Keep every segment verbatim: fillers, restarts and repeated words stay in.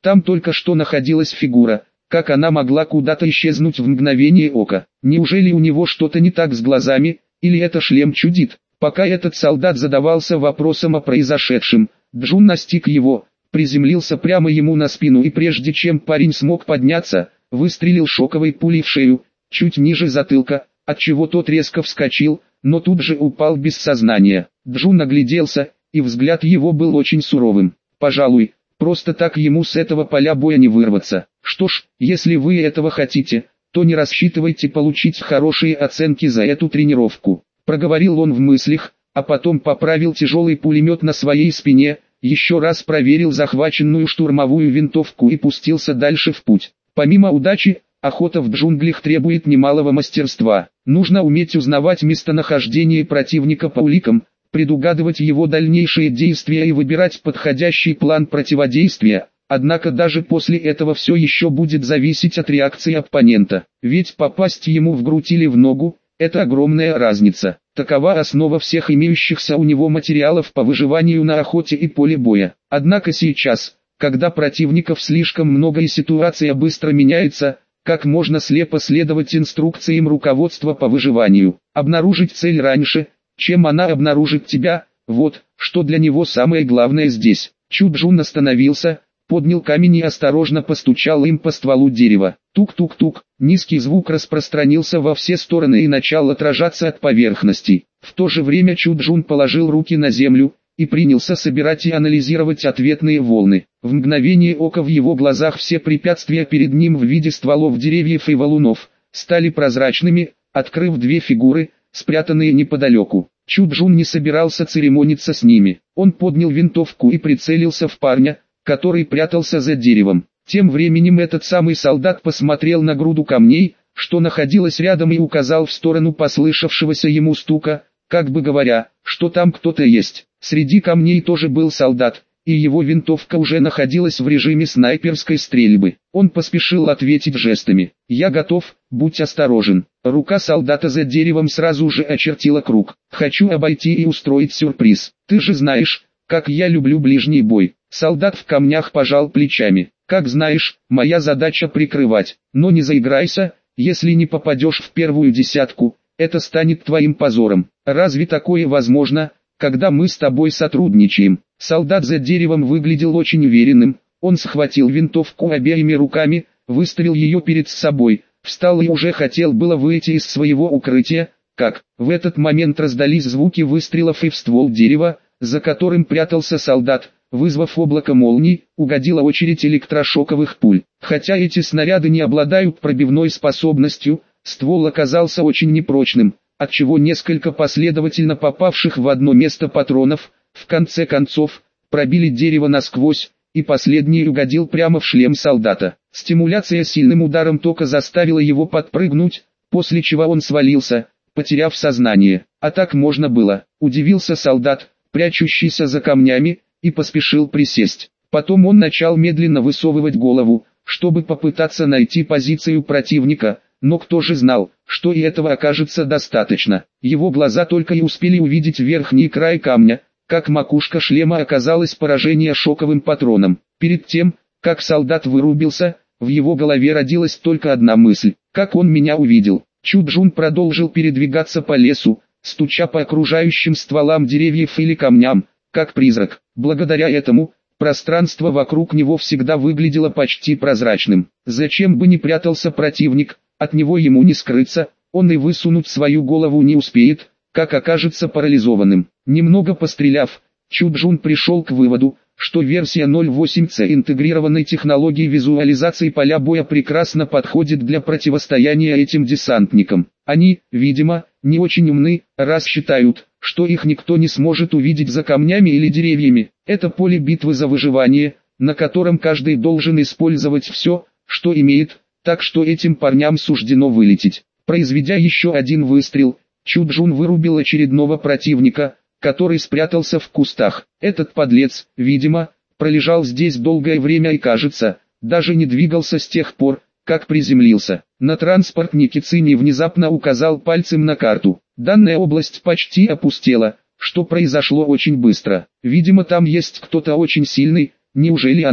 Там только что находилась фигура, как она могла куда-то исчезнуть в мгновение ока? Неужели у него что-то не так с глазами, или это шлем чудит? Пока этот солдат задавался вопросом о произошедшем, Джун настиг его, приземлился прямо ему на спину и прежде чем парень смог подняться, выстрелил шоковой пулей в шею, чуть ниже затылка, отчего тот резко вскочил, но тут же упал без сознания. Джун огляделся, и взгляд его был очень суровым. Пожалуй, просто так ему с этого поля боя не вырваться. Что ж, если вы этого хотите, то не рассчитывайте получить хорошие оценки за эту тренировку. Проговорил он в мыслях, а потом поправил тяжелый пулемет на своей спине, еще раз проверил захваченную штурмовую винтовку и пустился дальше в путь. Помимо удачи, охота в джунглях требует немалого мастерства. Нужно уметь узнавать местонахождение противника по уликам, предугадывать его дальнейшие действия и выбирать подходящий план противодействия. Однако даже после этого все еще будет зависеть от реакции оппонента. Ведь попасть ему в грудь или в ногу – это огромная разница. Такова основа всех имеющихся у него материалов по выживанию на охоте и поле боя. Однако сейчас, когда противников слишком много и ситуация быстро меняется, как можно слепо следовать инструкциям руководства по выживанию? Обнаружить цель раньше, чем она обнаружит тебя, вот, что для него самое главное здесь. Чуджун остановился, поднял камень и осторожно постучал им по стволу дерева. Тук-тук-тук, низкий звук распространился во все стороны и начал отражаться от поверхности. В то же время Чуджун положил руки на землю и принялся собирать и анализировать ответные волны. В мгновение ока в его глазах все препятствия перед ним в виде стволов деревьев и валунов стали прозрачными, открыв две фигуры, спрятанные неподалеку. Чуджун не собирался церемониться с ними. Он поднял винтовку и прицелился в парня, который прятался за деревом. Тем временем этот самый солдат посмотрел на груду камней, что находилась рядом, и указал в сторону послышавшегося ему стука, как бы говоря, что там кто-то есть. Среди камней тоже был солдат, и его винтовка уже находилась в режиме снайперской стрельбы. Он поспешил ответить жестами. «Я готов, будь осторожен». Рука солдата за деревом сразу же очертила круг. «Хочу обойти и устроить сюрприз. Ты же знаешь, как я люблю ближний бой». Солдат в камнях пожал плечами. «Как знаешь, моя задача прикрывать. Но не заиграйся, если не попадешь в первую десятку, это станет твоим позором. Разве такое возможно, когда мы с тобой сотрудничаем?» Солдат за деревом выглядел очень уверенным. Он схватил винтовку обеими руками, выставил ее перед собой, встал и уже хотел было выйти из своего укрытия, как в этот момент раздались звуки выстрелов, и в ствол дерева, за которым прятался солдат, вызвав облако молний, угодила очередь электрошоковых пуль. Хотя эти снаряды не обладают пробивной способностью, ствол оказался очень непрочным, отчего несколько последовательно попавших в одно место патронов, в конце концов, пробили дерево насквозь, и последний угодил прямо в шлем солдата. Стимуляция сильным ударом тока заставила его подпрыгнуть, после чего он свалился, потеряв сознание. А так можно было, удивился солдат, прячущийся за камнями, и поспешил присесть. Потом он начал медленно высовывать голову, чтобы попытаться найти позицию противника, но кто же знал, что и этого окажется достаточно. Его глаза только и успели увидеть верхний край камня, как макушка шлема оказалась поражение шоковым патроном. Перед тем, как солдат вырубился, в его голове родилась только одна мысль: как он меня увидел. Чуджун продолжил передвигаться по лесу, стуча по окружающим стволам деревьев или камням, как призрак. Благодаря этому, пространство вокруг него всегда выглядело почти прозрачным. Зачем бы ни прятался противник, от него ему не скрыться, он и высунуть свою голову не успеет, как окажется парализованным. Немного постреляв, Чуджун пришел к выводу, что версия ноль восемь С интегрированной технологии визуализации поля боя прекрасно подходит для противостояния этим десантникам. Они, видимо, не очень умны, раз считают, что их никто не сможет увидеть за камнями или деревьями. Это поле битвы за выживание, на котором каждый должен использовать все, что имеет, так что этим парням суждено вылететь. Произведя еще один выстрел, Чуджун вырубил очередного противника, который спрятался в кустах. Этот подлец, видимо, пролежал здесь долгое время и, кажется, даже не двигался с тех пор, как приземлился. На транспортнике Цинни внезапно указал пальцем на карту. Данная область почти опустела, что произошло очень быстро. Видимо, там есть кто-то очень сильный. Неужели она?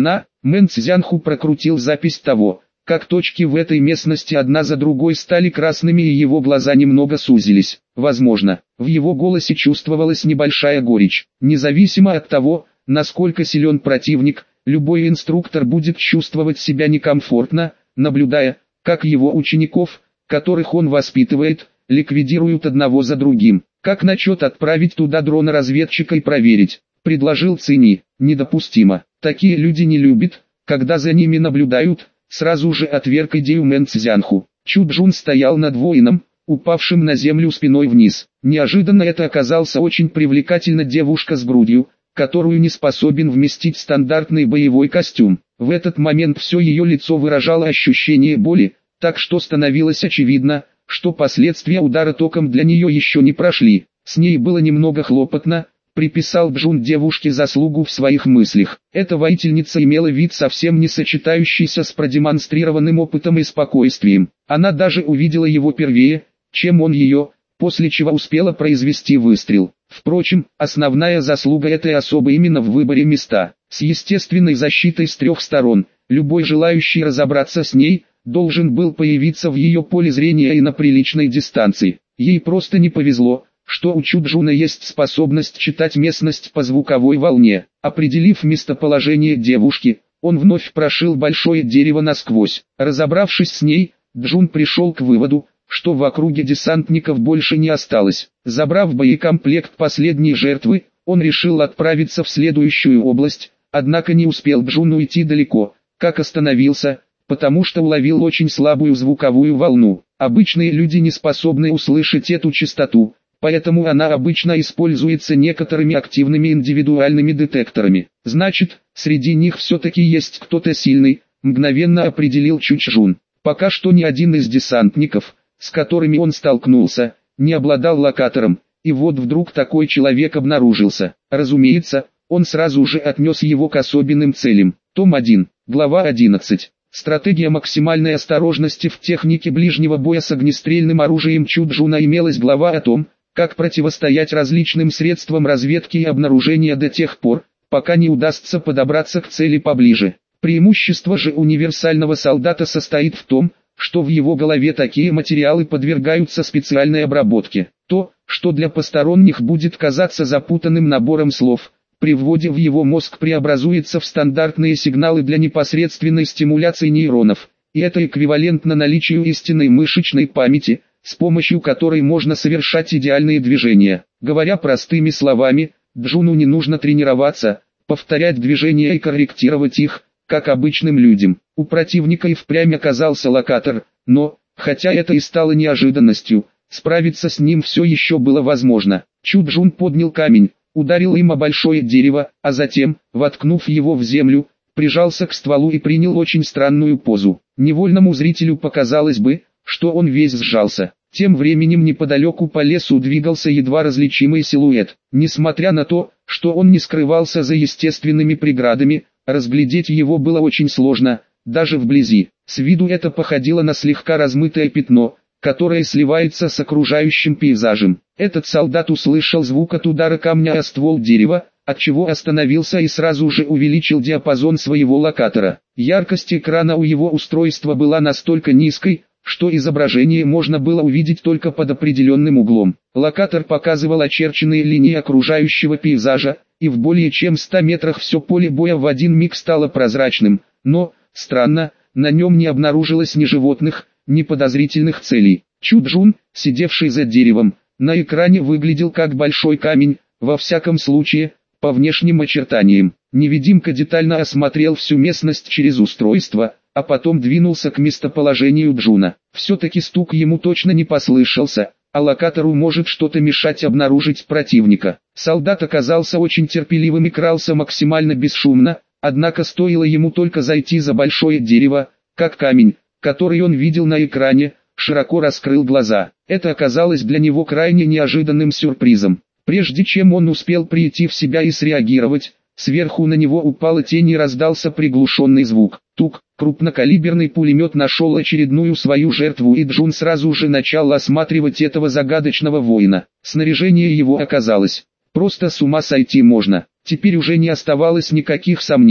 Мэн Цзянху прокрутил запись того, как точки в этой местности одна за другой стали красными и его глаза немного сузились. Возможно, в его голосе чувствовалась небольшая горечь. Независимо от того, насколько силен противник, любой инструктор будет чувствовать себя некомфортно, наблюдая, как его учеников, которых он воспитывает, ликвидируют одного за другим. Как насчет отправить туда дрона-разведчика и проверить? Предложил Цини. Недопустимо. Такие люди не любят, когда за ними наблюдают. Сразу же отверг идею Мэн Цзянху. Чу Джун стоял над воином, упавшим на землю спиной вниз. Неожиданно это оказался очень привлекательна девушка с грудью, которую не способен вместить стандартный боевой костюм. В этот момент все ее лицо выражало ощущение боли, так что становилось очевидно, что последствия удара током для нее еще не прошли. С ней было немного хлопотно, приписал Джун девушке заслугу в своих мыслях. Эта воительница имела вид совсем не сочетающийся с продемонстрированным опытом и спокойствием. Она даже увидела его первее, чем он ее, после чего успела произвести выстрел. Впрочем, основная заслуга этой особы именно в выборе места. С естественной защитой с трех сторон, любой желающий разобраться с ней, должен был появиться в ее поле зрения и на приличной дистанции. Ей просто не повезло, что у Чу Джуна есть способность читать местность по звуковой волне. Определив местоположение девушки, он вновь прошил большое дерево насквозь. Разобравшись с ней, Джун пришел к выводу, что в округе десантников больше не осталось. Забрав боекомплект последней жертвы, он решил отправиться в следующую область, однако не успел Джун уйти далеко, как остановился, потому что уловил очень слабую звуковую волну. Обычные люди не способны услышать эту частоту, поэтому она обычно используется некоторыми активными индивидуальными детекторами. Значит, среди них все-таки есть кто-то сильный, мгновенно определил Чу Чжун. Пока что ни один из десантников, с которыми он столкнулся, не обладал локатором, и вот вдруг такой человек обнаружился. Разумеется, он сразу же отнес его к особенным целям. Том один, глава одиннадцать. Стратегия максимальной осторожности в технике ближнего боя с огнестрельным оружием Чу Джуна имелась глава о том, как противостоять различным средствам разведки и обнаружения до тех пор, пока не удастся подобраться к цели поближе. Преимущество же универсального солдата состоит в том, что в его голове такие материалы подвергаются специальной обработке. То, что для посторонних будет казаться запутанным набором слов, при вводе в его мозг преобразуется в стандартные сигналы для непосредственной стимуляции нейронов, и это эквивалентно наличию истинной мышечной памяти, с помощью которой можно совершать идеальные движения. Говоря простыми словами, Джуну не нужно тренироваться, повторять движения и корректировать их, как обычным людям. У противника и впрямь оказался локатор, но, хотя это и стало неожиданностью, справиться с ним все еще было возможно. Чу Джун поднял камень, ударил им о большое дерево, а затем, воткнув его в землю, прижался к стволу и принял очень странную позу. Невольному зрителю показалось бы, что он весь сжался. Тем временем неподалеку по лесу двигался едва различимый силуэт. Несмотря на то, что он не скрывался за естественными преградами, разглядеть его было очень сложно, даже вблизи. С виду это походило на слегка размытое пятно, которое сливается с окружающим пейзажем. Этот солдат услышал звук от удара камня о ствол дерева, отчего остановился и сразу же увеличил диапазон своего локатора. Яркость экрана у его устройства была настолько низкой, что изображение можно было увидеть только под определенным углом. Локатор показывал очерченные линии окружающего пейзажа, и в более чем ста метрах все поле боя в один миг стало прозрачным, но, странно, на нем не обнаружилось ни животных, ни подозрительных целей. Чу Джун, сидевший за деревом, на экране выглядел как большой камень, во всяком случае, по внешним очертаниям. Невидимка детально осмотрел всю местность через устройство, а потом двинулся к местоположению Джуна. Все-таки стук ему точно не послышался, а локатору может что-то мешать обнаружить противника. Солдат оказался очень терпеливым и крался максимально бесшумно, однако стоило ему только зайти за большое дерево, как камень, который он видел на экране, широко раскрыл глаза. Это оказалось для него крайне неожиданным сюрпризом. Прежде чем он успел прийти в себя и среагировать, сверху на него упала тень и раздался приглушенный звук. Тук, крупнокалиберный пулемет нашел очередную свою жертву, и Джун сразу же начал осматривать этого загадочного воина. Снаряжение его оказалось просто с ума сойти можно. Теперь уже не оставалось никаких сомнений,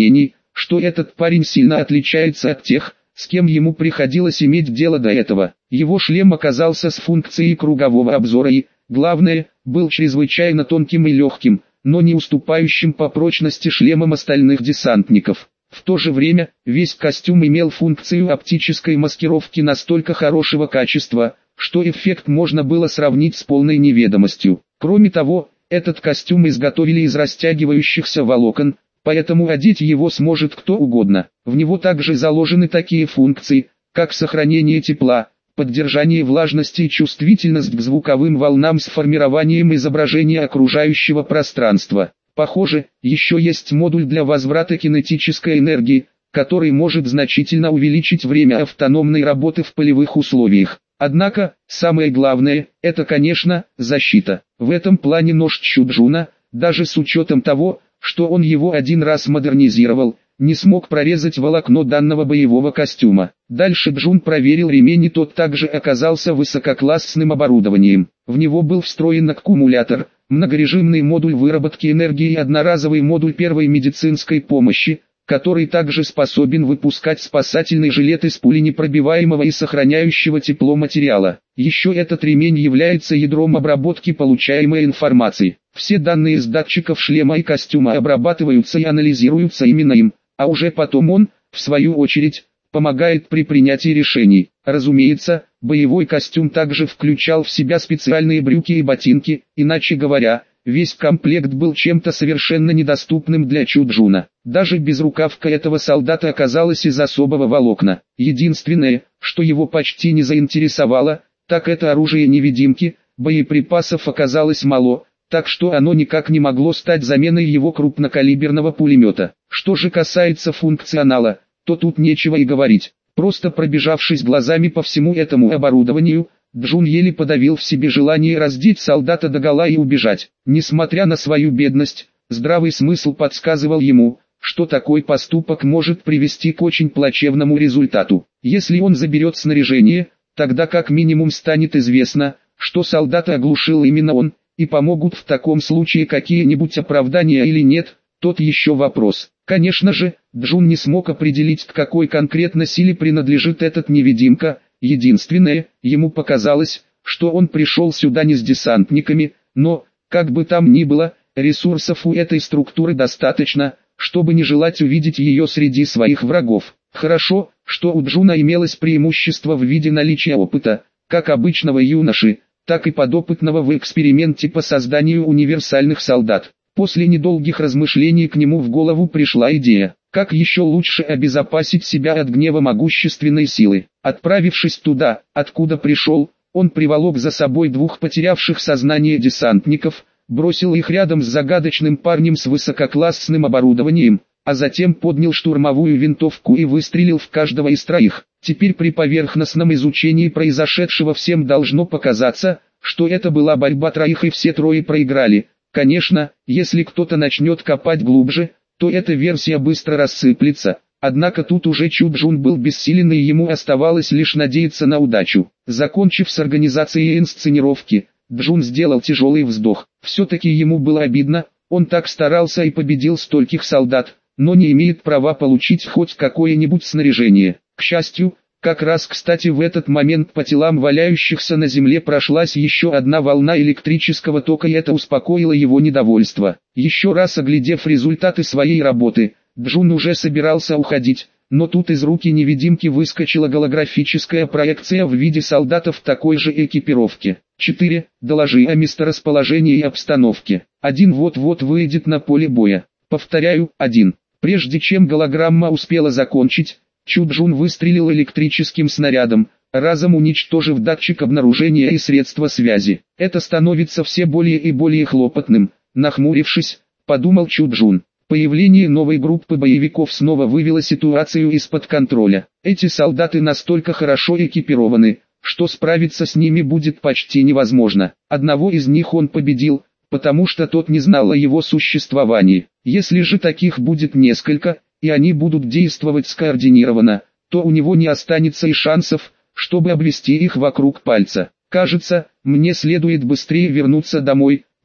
что этот парень сильно отличается от тех, с кем ему приходилось иметь дело до этого. Его шлем оказался с функцией кругового обзора и, главное, был чрезвычайно тонким и легким, но не уступающим по прочности шлемам остальных десантников. В то же время, весь костюм имел функцию оптической маскировки настолько хорошего качества, что эффект можно было сравнить с полной неведомостью. Кроме того, этот костюм изготовили из растягивающихся волокон, поэтому одеть его сможет кто угодно. В него также заложены такие функции, как сохранение тепла, поддержание влажности и чувствительность к звуковым волнам с формированием изображения окружающего пространства. Похоже, еще есть модуль для возврата кинетической энергии, который может значительно увеличить время автономной работы в полевых условиях. Однако, самое главное, это, конечно, защита. В этом плане нож Чжуна, даже с учетом того, что он его один раз модернизировал, не смог прорезать волокно данного боевого костюма. Дальше Джун проверил ремень, и тот также оказался высококлассным оборудованием. В него был встроен аккумулятор, многорежимный модуль выработки энергии и одноразовый модуль первой медицинской помощи, который также способен выпускать спасательный жилет из пуленепробиваемого и сохраняющего тепло материала. Еще этот ремень является ядром обработки получаемой информации. Все данные с датчиков шлема и костюма обрабатываются и анализируются именно им, а уже потом он, в свою очередь, помогает при принятии решений. Разумеется, боевой костюм также включал в себя специальные брюки и ботинки, иначе говоря, весь комплект был чем-то совершенно недоступным для Чжуна. Даже безрукавка этого солдата оказалась из особого волокна. Единственное, что его почти не заинтересовало, так это оружие-невидимки, боеприпасов оказалось мало, так что оно никак не могло стать заменой его крупнокалиберного пулемета. Что же касается функционала, то тут нечего и говорить. Просто пробежавшись глазами по всему этому оборудованию, Джун еле подавил в себе желание раздеть солдата догола и убежать. Несмотря на свою бедность, здравый смысл подсказывал ему, что такой поступок может привести к очень плачевному результату. Если он заберет снаряжение, тогда как минимум станет известно, что солдата оглушил именно он, и помогут в таком случае какие-нибудь оправдания или нет, тот еще вопрос. Конечно же, Джун не смог определить, к какой конкретно силе принадлежит этот невидимка. Единственное, ему показалось, что он пришел сюда не с десантниками, но, как бы там ни было, ресурсов у этой структуры достаточно, чтобы не желать увидеть ее среди своих врагов. Хорошо, что у Джуна имелось преимущество в виде наличия опыта, как обычного юноши, так и подопытного в эксперименте по созданию универсальных солдат. После недолгих размышлений к нему в голову пришла идея, как еще лучше обезопасить себя от гнева могущественной силы. Отправившись туда, откуда пришел, он приволок за собой двух потерявших сознание десантников, бросил их рядом с загадочным парнем с высококлассным оборудованием, а затем поднял штурмовую винтовку и выстрелил в каждого из троих. Теперь при поверхностном изучении произошедшего всем должно показаться, что это была борьба троих и все трое проиграли. Конечно, если кто-то начнет копать глубже, то эта версия быстро рассыплется. Однако тут уже Чжун был бессилен, и ему оставалось лишь надеяться на удачу. Закончив с организацией инсценировки, Джун сделал тяжелый вздох. Все-таки ему было обидно, он так старался и победил стольких солдат, но не имеет права получить хоть какое-нибудь снаряжение. К счастью, как раз кстати в этот момент по телам валяющихся на земле прошлась еще одна волна электрического тока, и это успокоило его недовольство. Еще раз оглядев результаты своей работы, Джун уже собирался уходить, но тут из руки невидимки выскочила голографическая проекция в виде солдата в такой же экипировке. четыре. Доложи о месторасположении и обстановке. один. Вот-вот выйдет на поле боя. Повторяю, один. Прежде чем голограмма успела закончить, Чжун выстрелил электрическим снарядом, разом уничтожив датчик обнаружения и средства связи. Это становится все более и более хлопотным. Нахмурившись, подумал Чжун. Появление новой группы боевиков снова вывело ситуацию из-под контроля. Эти солдаты настолько хорошо экипированы, что справиться с ними будет почти невозможно. Одного из них он победил, потому что тот не знал о его существовании. Если же таких будет несколько, и они будут действовать скоординированно, то у него не останется и шансов, чтобы обвести их вокруг пальца. Кажется, мне следует быстрее вернуться домой,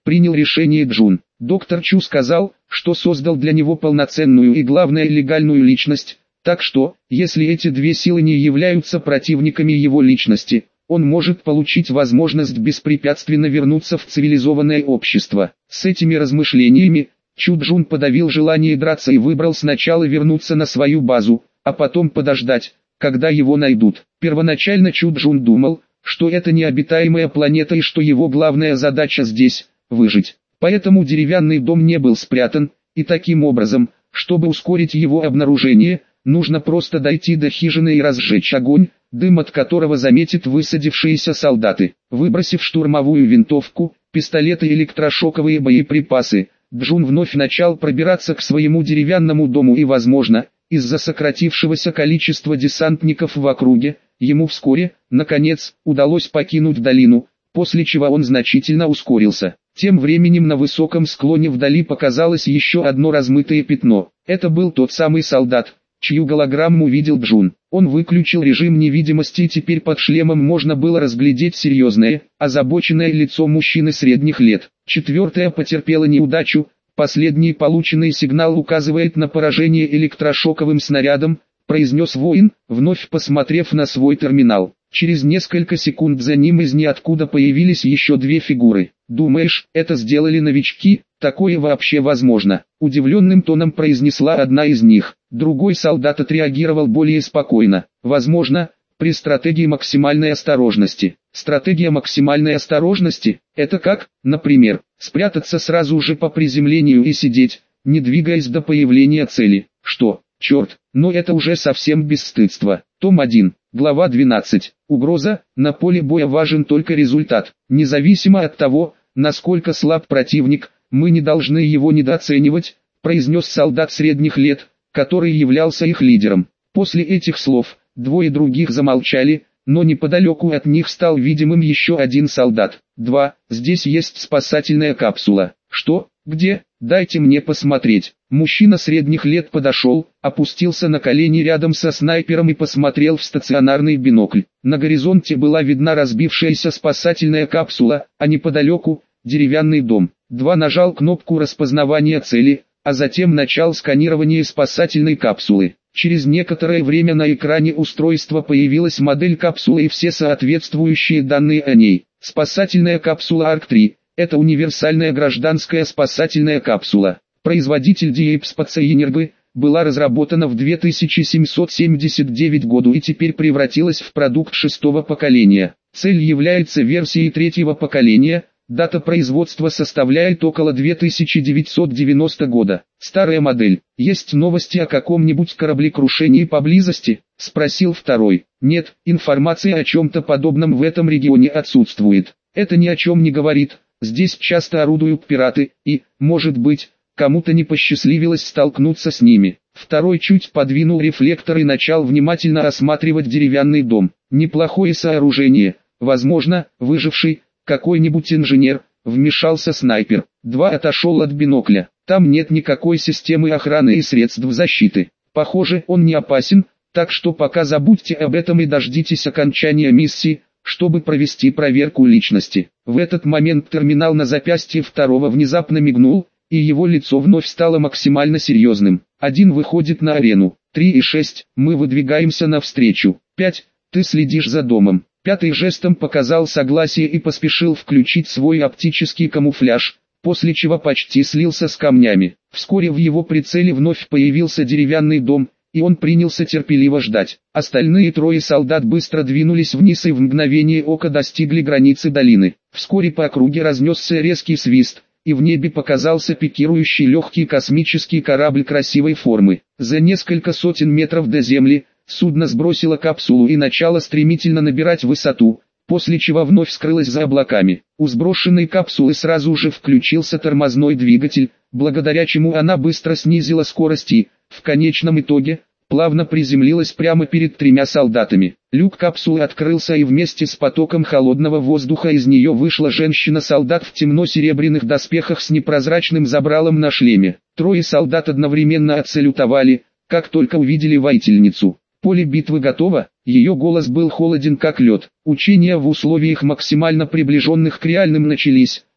принял решение Джун. Доктор Чу сказал, что создал для него полноценную и главное легальную личность, так что, если эти две силы не являются противниками его личности, он может получить возможность беспрепятственно вернуться в цивилизованное общество. С этими размышлениями, Чу Джун подавил желание драться и выбрал сначала вернуться на свою базу, а потом подождать, когда его найдут. Первоначально Чу Джун думал, что это необитаемая планета и что его главная задача здесь – выжить. Поэтому деревянный дом не был спрятан, и таким образом, чтобы ускорить его обнаружение, нужно просто дойти до хижины и разжечь огонь, дым от которого заметят высадившиеся солдаты. Выбросив штурмовую винтовку, пистолеты и электрошоковые боеприпасы, Джун вновь начал пробираться к своему деревянному дому и, возможно, из-за сократившегося количества десантников в округе, ему вскоре, наконец, удалось покинуть долину, после чего он значительно ускорился. Тем временем на высоком склоне вдали показалось еще одно размытое пятно. Это был тот самый солдат, чью голограмму видел Джун. Он выключил режим невидимости и теперь под шлемом можно было разглядеть серьезное, озабоченное лицо мужчины средних лет. Четвертая потерпела неудачу, последний полученный сигнал указывает на поражение электрошоковым снарядом, произнес воин, вновь посмотрев на свой терминал. Через несколько секунд за ним из ниоткуда появились еще две фигуры. «Думаешь, это сделали новички? Такое вообще возможно?» Удивленным тоном произнесла одна из них. Другой солдат отреагировал более спокойно. «Возможно, при стратегии максимальной осторожности». Стратегия максимальной осторожности – это как, например, спрятаться сразу же по приземлению и сидеть, не двигаясь до появления цели. Что, черт, но это уже совсем бесстыдство. Том один, глава двенадцать. Угроза, на поле боя важен только результат. Независимо от того, насколько слаб противник, мы не должны его недооценивать, произнес солдат средних лет, который являлся их лидером. После этих слов, двое других замолчали, но неподалеку от них стал видимым еще один солдат. «Два, здесь есть спасательная капсула». «Что? Где? Дайте мне посмотреть». Мужчина средних лет подошел, опустился на колени рядом со снайпером и посмотрел в стационарный бинокль. На горизонте была видна разбившаяся спасательная капсула, а неподалеку – деревянный дом. Два нажал кнопку распознавания цели, а затем начал сканирование спасательной капсулы. Через некоторое время на экране устройства появилась модель капсулы и все соответствующие данные о ней. Спасательная капсула Арк три – это универсальная гражданская спасательная капсула. Производитель Deep Space Energy была разработана в две тысячи семьсот семьдесят девятом году и теперь превратилась в продукт шестого поколения. Цель является версией третьего поколения. Дата производства составляет около две тысячи девятьсот девяностого года. Старая модель. Есть новости о каком-нибудь кораблекрушении поблизости? Спросил второй. Нет, информация о чем-то подобном в этом регионе отсутствует. Это ни о чем не говорит. Здесь часто орудуют пираты, и, может быть, кому-то не посчастливилось столкнуться с ними. Второй чуть подвинул рефлектор и начал внимательно осматривать деревянный дом. Неплохое сооружение. Возможно, выживший, какой-нибудь инженер, вмешался снайпер. Два отошел от бинокля. Там нет никакой системы охраны и средств защиты. Похоже, он не опасен, так что пока забудьте об этом и дождитесь окончания миссии, чтобы провести проверку личности. В этот момент терминал на запястье второго внезапно мигнул, и его лицо вновь стало максимально серьезным. Один выходит на арену. Три и шесть, мы выдвигаемся навстречу. Пять, ты следишь за домом. Пятый жестом показал согласие и поспешил включить свой оптический камуфляж, после чего почти слился с камнями. Вскоре в его прицеле вновь появился деревянный дом, и он принялся терпеливо ждать. Остальные трое солдат быстро двинулись вниз и в мгновение ока достигли границы долины. Вскоре по округе разнесся резкий свист, и в небе показался пикирующий легкий космический корабль красивой формы. За несколько сотен метров до земли, судно сбросило капсулу и начало стремительно набирать высоту, после чего вновь скрылось за облаками. У сброшенной капсулы сразу же включился тормозной двигатель, благодаря чему она быстро снизила скорость и, в конечном итоге, плавно приземлилась прямо перед тремя солдатами. Люк капсулы открылся и вместе с потоком холодного воздуха из нее вышла женщина-солдат в темно-серебряных доспехах с непрозрачным забралом на шлеме. Трое солдат одновременно отсалютовали, как только увидели воительницу. Поле битвы готово, ее голос был холоден как лед. Учения в условиях максимально приближенных к реальным начались,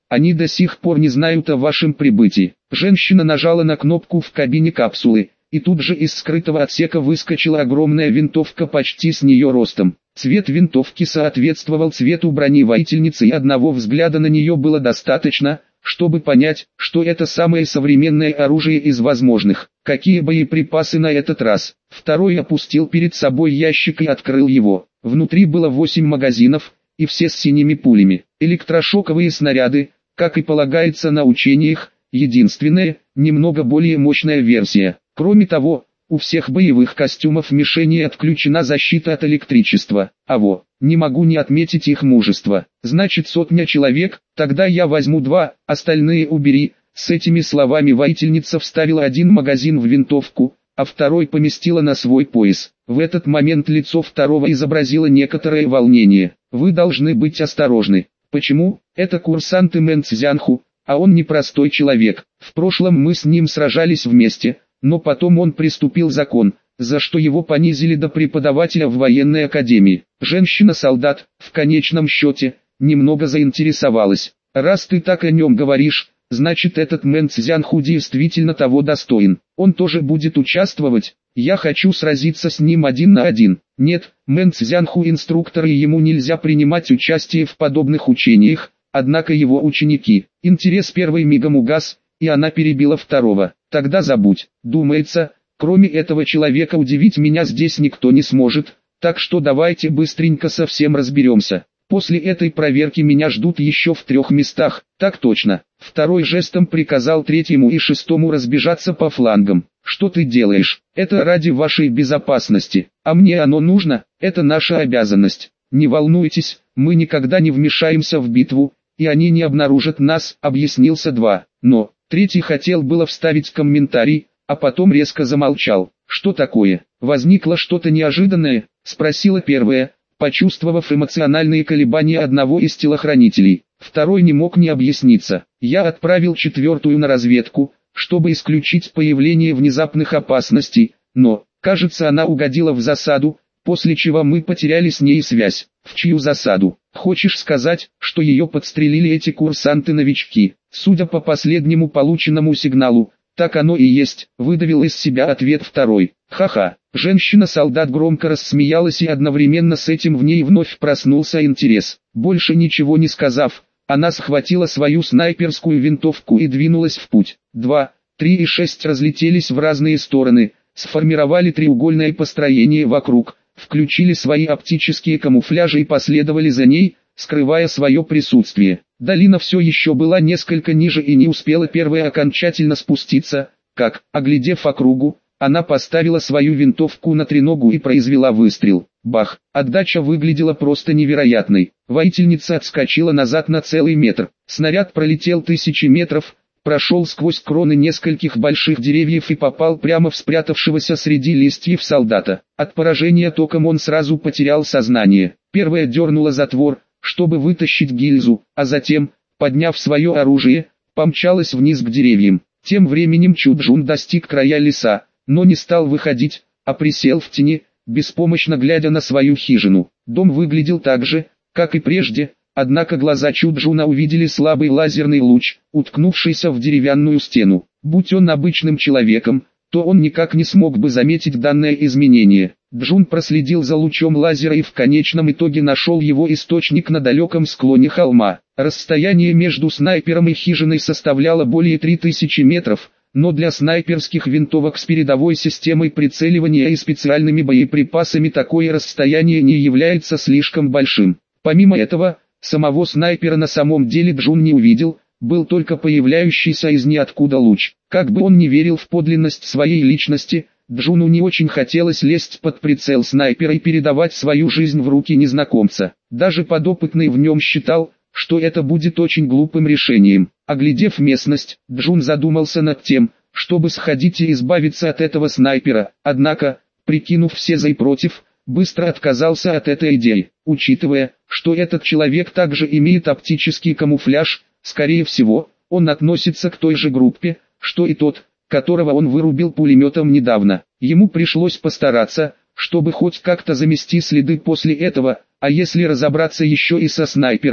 Они до сих пор не знают о вашем прибытии. Женщина нажала на кнопку в кабине капсулы, и тут же из скрытого отсека выскочила огромная винтовка почти с нее ростом. Цвет винтовки соответствовал цвету брони воительницы, и одного взгляда на нее было достаточно, чтобы понять, что это самое современное оружие из возможных. Какие боеприпасы на этот раз? Второй опустил перед собой ящик и открыл его. Внутри было восемь магазинов, и все с синими пулями. Электрошоковые снаряды, как и полагается на учениях, единственная, немного более мощная версия. Кроме того, у всех боевых костюмов мишени отключена защита от электричества. А во, не могу не отметить их мужество. Значит, сотня человек, тогда я возьму два, остальные убери. С этими словами воительница вставила один магазин в винтовку, а второй поместила на свой пояс. В этот момент лицо второго изобразило некоторое волнение. Вы должны быть осторожны. Почему? Это курсант Мэн Цзянху, а он непростой человек. В прошлом мы с ним сражались вместе. Но потом он приступил закон, за что его понизили до преподавателя в военной академии. Женщина-солдат, в конечном счете, немного заинтересовалась. Раз ты так о нем говоришь, значит этот Мэн Цзянху действительно того достоин. Он тоже будет участвовать. Я хочу сразиться с ним один на один. Нет, Мэн Цзянху инструктор, и ему нельзя принимать участие в подобных учениях, однако его ученики. Интерес первой мигом угас, и она перебила второго. Тогда забудь. Думается, кроме этого человека удивить меня здесь никто не сможет, так что давайте быстренько со всем разберемся. После этой проверки меня ждут еще в трех местах. Так точно. Второй жестом приказал третьему и шестому разбежаться по флангам. Что ты делаешь? Это ради вашей безопасности. А мне оно нужно? Это наша обязанность. Не волнуйтесь, мы никогда не вмешаемся в битву, и они не обнаружат нас, объяснился два. Но... Третий хотел было вставить комментарий, а потом резко замолчал. «Что такое? Возникло что-то неожиданное?» – спросила первая, почувствовав эмоциональные колебания одного из телохранителей. Второй не мог не объясниться. «Я отправил четвертую на разведку, чтобы исключить появление внезапных опасностей, но, кажется, она угодила в засаду, после чего мы потеряли с ней связь». «В чью засаду? Хочешь сказать, что ее подстрелили эти курсанты-новички?» «Судя по последнему полученному сигналу, так оно и есть», — выдавил из себя ответ второй. «Ха-ха». Женщина-солдат громко рассмеялась, и одновременно с этим в ней вновь проснулся интерес. Больше ничего не сказав, она схватила свою снайперскую винтовку и двинулась в путь. Два, три и шесть разлетелись в разные стороны, сформировали треугольное построение вокруг, включили свои оптические камуфляжи и последовали за ней, скрывая свое присутствие. Долина все еще была несколько ниже и не успела первая окончательно спуститься, как, оглядев округу, она поставила свою винтовку на треногу и произвела выстрел. Бах! Отдача выглядела просто невероятной. Воительница отскочила назад на целый метр. Снаряд пролетел тысячи метров, прошел сквозь кроны нескольких больших деревьев и попал прямо в спрятавшегося среди листьев солдата. От поражения током он сразу потерял сознание. Первая дернула затвор, чтобы вытащить гильзу, а затем, подняв свое оружие, помчалась вниз к деревьям. Тем временем Чуджун достиг края леса, но не стал выходить, а присел в тени, беспомощно глядя на свою хижину. Дом выглядел так же, как и прежде, однако глаза Чуджуна увидели слабый лазерный луч, уткнувшийся в деревянную стену. Будь он обычным человеком, то он никак не смог бы заметить данное изменение. Джун проследил за лучом лазера и в конечном итоге нашел его источник на далеком склоне холма. Расстояние между снайпером и хижиной составляло более три тысячи метров, но для снайперских винтовок с передовой системой прицеливания и специальными боеприпасами такое расстояние не является слишком большим. Помимо этого, самого снайпера на самом деле Джун не увидел, был только появляющийся из ниоткуда луч. Как бы он ни верил в подлинность своей личности, Джуну не очень хотелось лезть под прицел снайпера и передавать свою жизнь в руки незнакомца. Даже подопытный в нем считал, что это будет очень глупым решением. Оглядев местность, Джун задумался над тем, чтобы сходить и избавиться от этого снайпера, однако, прикинув все за и против, быстро отказался от этой идеи. Учитывая, что этот человек также имеет оптический камуфляж, скорее всего, он относится к той же группе, что и тот, которого он вырубил пулеметом недавно. Ему пришлось постараться, чтобы хоть как-то замести следы после этого, а если разобраться еще и со снайпером,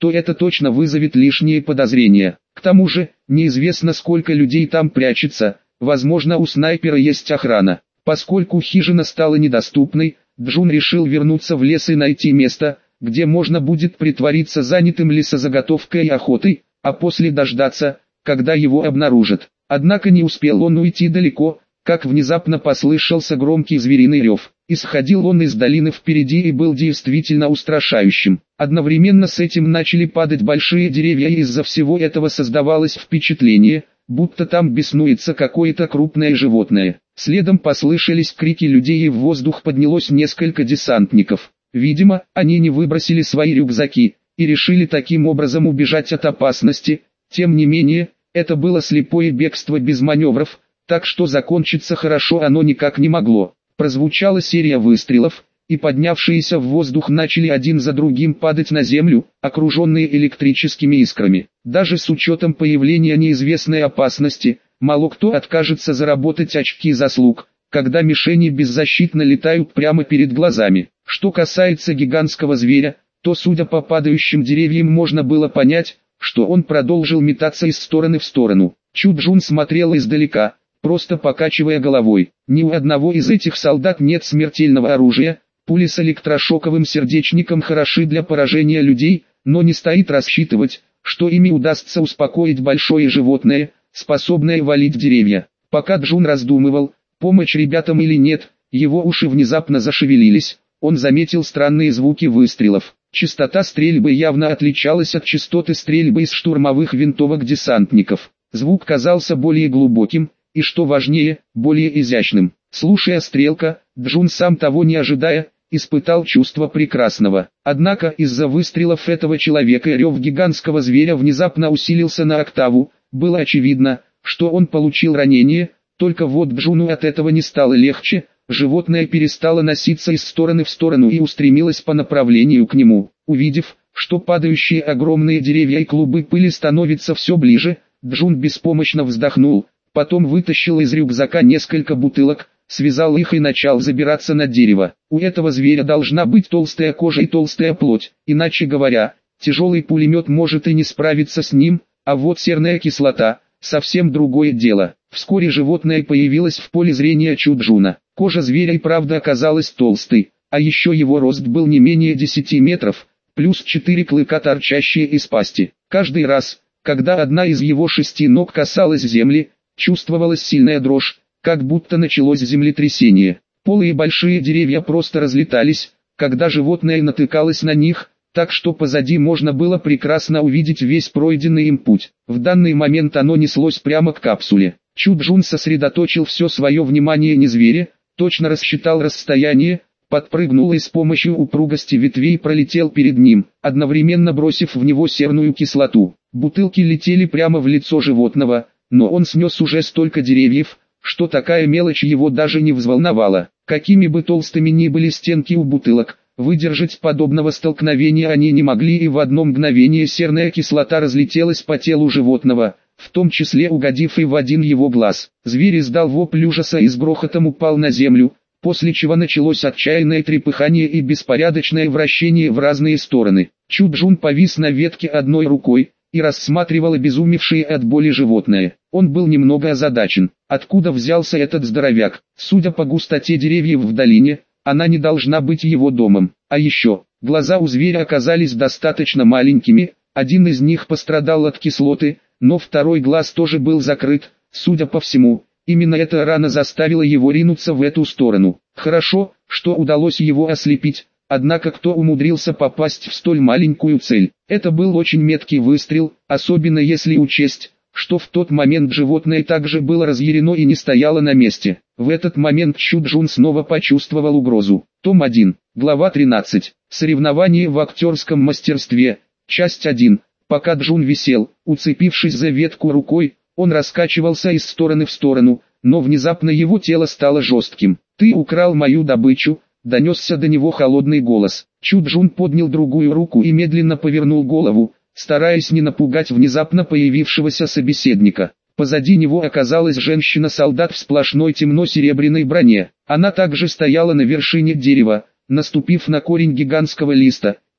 то это точно вызовет лишние подозрения. К тому же, неизвестно сколько людей там прячется, возможно у снайпера есть охрана. Поскольку хижина стала недоступной, Джун решил вернуться в лес и найти место, где можно будет притвориться занятым лесозаготовкой и охотой, а после дождаться, когда его обнаружат. Однако не успел он уйти далеко, как внезапно послышался громкий звериный рев. Исходил он из долины впереди и был действительно устрашающим. Одновременно с этим начали падать большие деревья, и из-за всего этого создавалось впечатление, будто там беснуется какое-то крупное животное. Следом послышались крики людей, и в воздух поднялось несколько десантников. Видимо, они не выбросили свои рюкзаки и решили таким образом убежать от опасности. Тем не менее, это было слепое бегство без маневров, так что закончиться хорошо оно никак не могло. Прозвучала серия выстрелов, и поднявшиеся в воздух начали один за другим падать на землю, окруженные электрическими искрами. Даже с учетом появления неизвестной опасности, мало кто откажется заработать очки заслуг, когда мишени беззащитно летают прямо перед глазами. Что касается гигантского зверя, то судя по падающим деревьям можно было понять, что он продолжил метаться из стороны в сторону. Чу Джун смотрел издалека, просто покачивая головой. Ни у одного из этих солдат нет смертельного оружия, пули с электрошоковым сердечником хороши для поражения людей, но не стоит рассчитывать, что ими удастся успокоить большое животное, способное валить деревья. Пока Джун раздумывал, помочь ребятам или нет, его уши внезапно зашевелились, он заметил странные звуки выстрелов. Частота стрельбы явно отличалась от частоты стрельбы из штурмовых винтовок десантников. Звук казался более глубоким, и что важнее, более изящным. Слушая стрелка, Джун, сам того не ожидая, испытал чувство прекрасного. Однако из-за выстрелов этого человека рев гигантского зверя внезапно усилился на октаву. Было очевидно, что он получил ранение, только вот Джуну от этого не стало легче. Животное перестало носиться из стороны в сторону и устремилось по направлению к нему. Увидев, что падающие огромные деревья и клубы пыли становятся все ближе, Джун беспомощно вздохнул, потом вытащил из рюкзака несколько бутылок, связал их и начал забираться на дерево. У этого зверя должна быть толстая кожа и толстая плоть, иначе говоря, тяжелый пулемет может и не справиться с ним, а вот серная кислота – совсем другое дело. Вскоре животное появилось в поле зрения Чу Джуна. Кожа зверя и правда оказалась толстой, а еще его рост был не менее десяти метров, плюс четыре клыка, торчащие из пасти. Каждый раз, когда одна из его шести ног касалась земли, чувствовалась сильная дрожь, как будто началось землетрясение. Полые большие деревья просто разлетались, когда животное натыкалось на них, так что позади можно было прекрасно увидеть весь пройденный им путь. В данный момент оно неслось прямо к капсуле. Чу Джун сосредоточил все свое внимание на звере, точно рассчитал расстояние, подпрыгнул и с помощью упругости ветвей пролетел перед ним, одновременно бросив в него серную кислоту. Бутылки летели прямо в лицо животного, но он снес уже столько деревьев, что такая мелочь его даже не взволновала. Какими бы толстыми ни были стенки у бутылок, выдержать подобного столкновения они не могли, и в одно мгновение серная кислота разлетелась по телу животного, в том числе угодив и в один его глаз. Зверь издал вопль ужаса и с грохотом упал на землю, после чего началось отчаянное трепыхание и беспорядочное вращение в разные стороны. Чу Джун повис на ветке одной рукой и рассматривал обезумевшее от боли животное. Он был немного озадачен, откуда взялся этот здоровяк. Судя по густоте деревьев в долине, она не должна быть его домом. А еще, глаза у зверя оказались достаточно маленькими, один из них пострадал от кислоты, но второй глаз тоже был закрыт. Судя по всему, именно эта рана заставила его ринуться в эту сторону. Хорошо, что удалось его ослепить, однако кто умудрился попасть в столь маленькую цель? Это был очень меткий выстрел, особенно если учесть, что в тот момент животное также было разъярено и не стояло на месте. В этот момент Чу Джун снова почувствовал угрозу. Том один, глава тринадцать. Соревнование в актерском мастерстве. Часть один. Пока Джун висел, уцепившись за ветку рукой, он раскачивался из стороны в сторону, но внезапно его тело стало жестким. «Ты украл мою добычу», — донесся до него холодный голос. Чу Джун поднял другую руку и медленно повернул голову, стараясь не напугать внезапно появившегося собеседника. Позади него оказалась женщина-солдат в сплошной темно-серебряной броне. Она также стояла на вершине дерева, наступив на корень гигантского листа,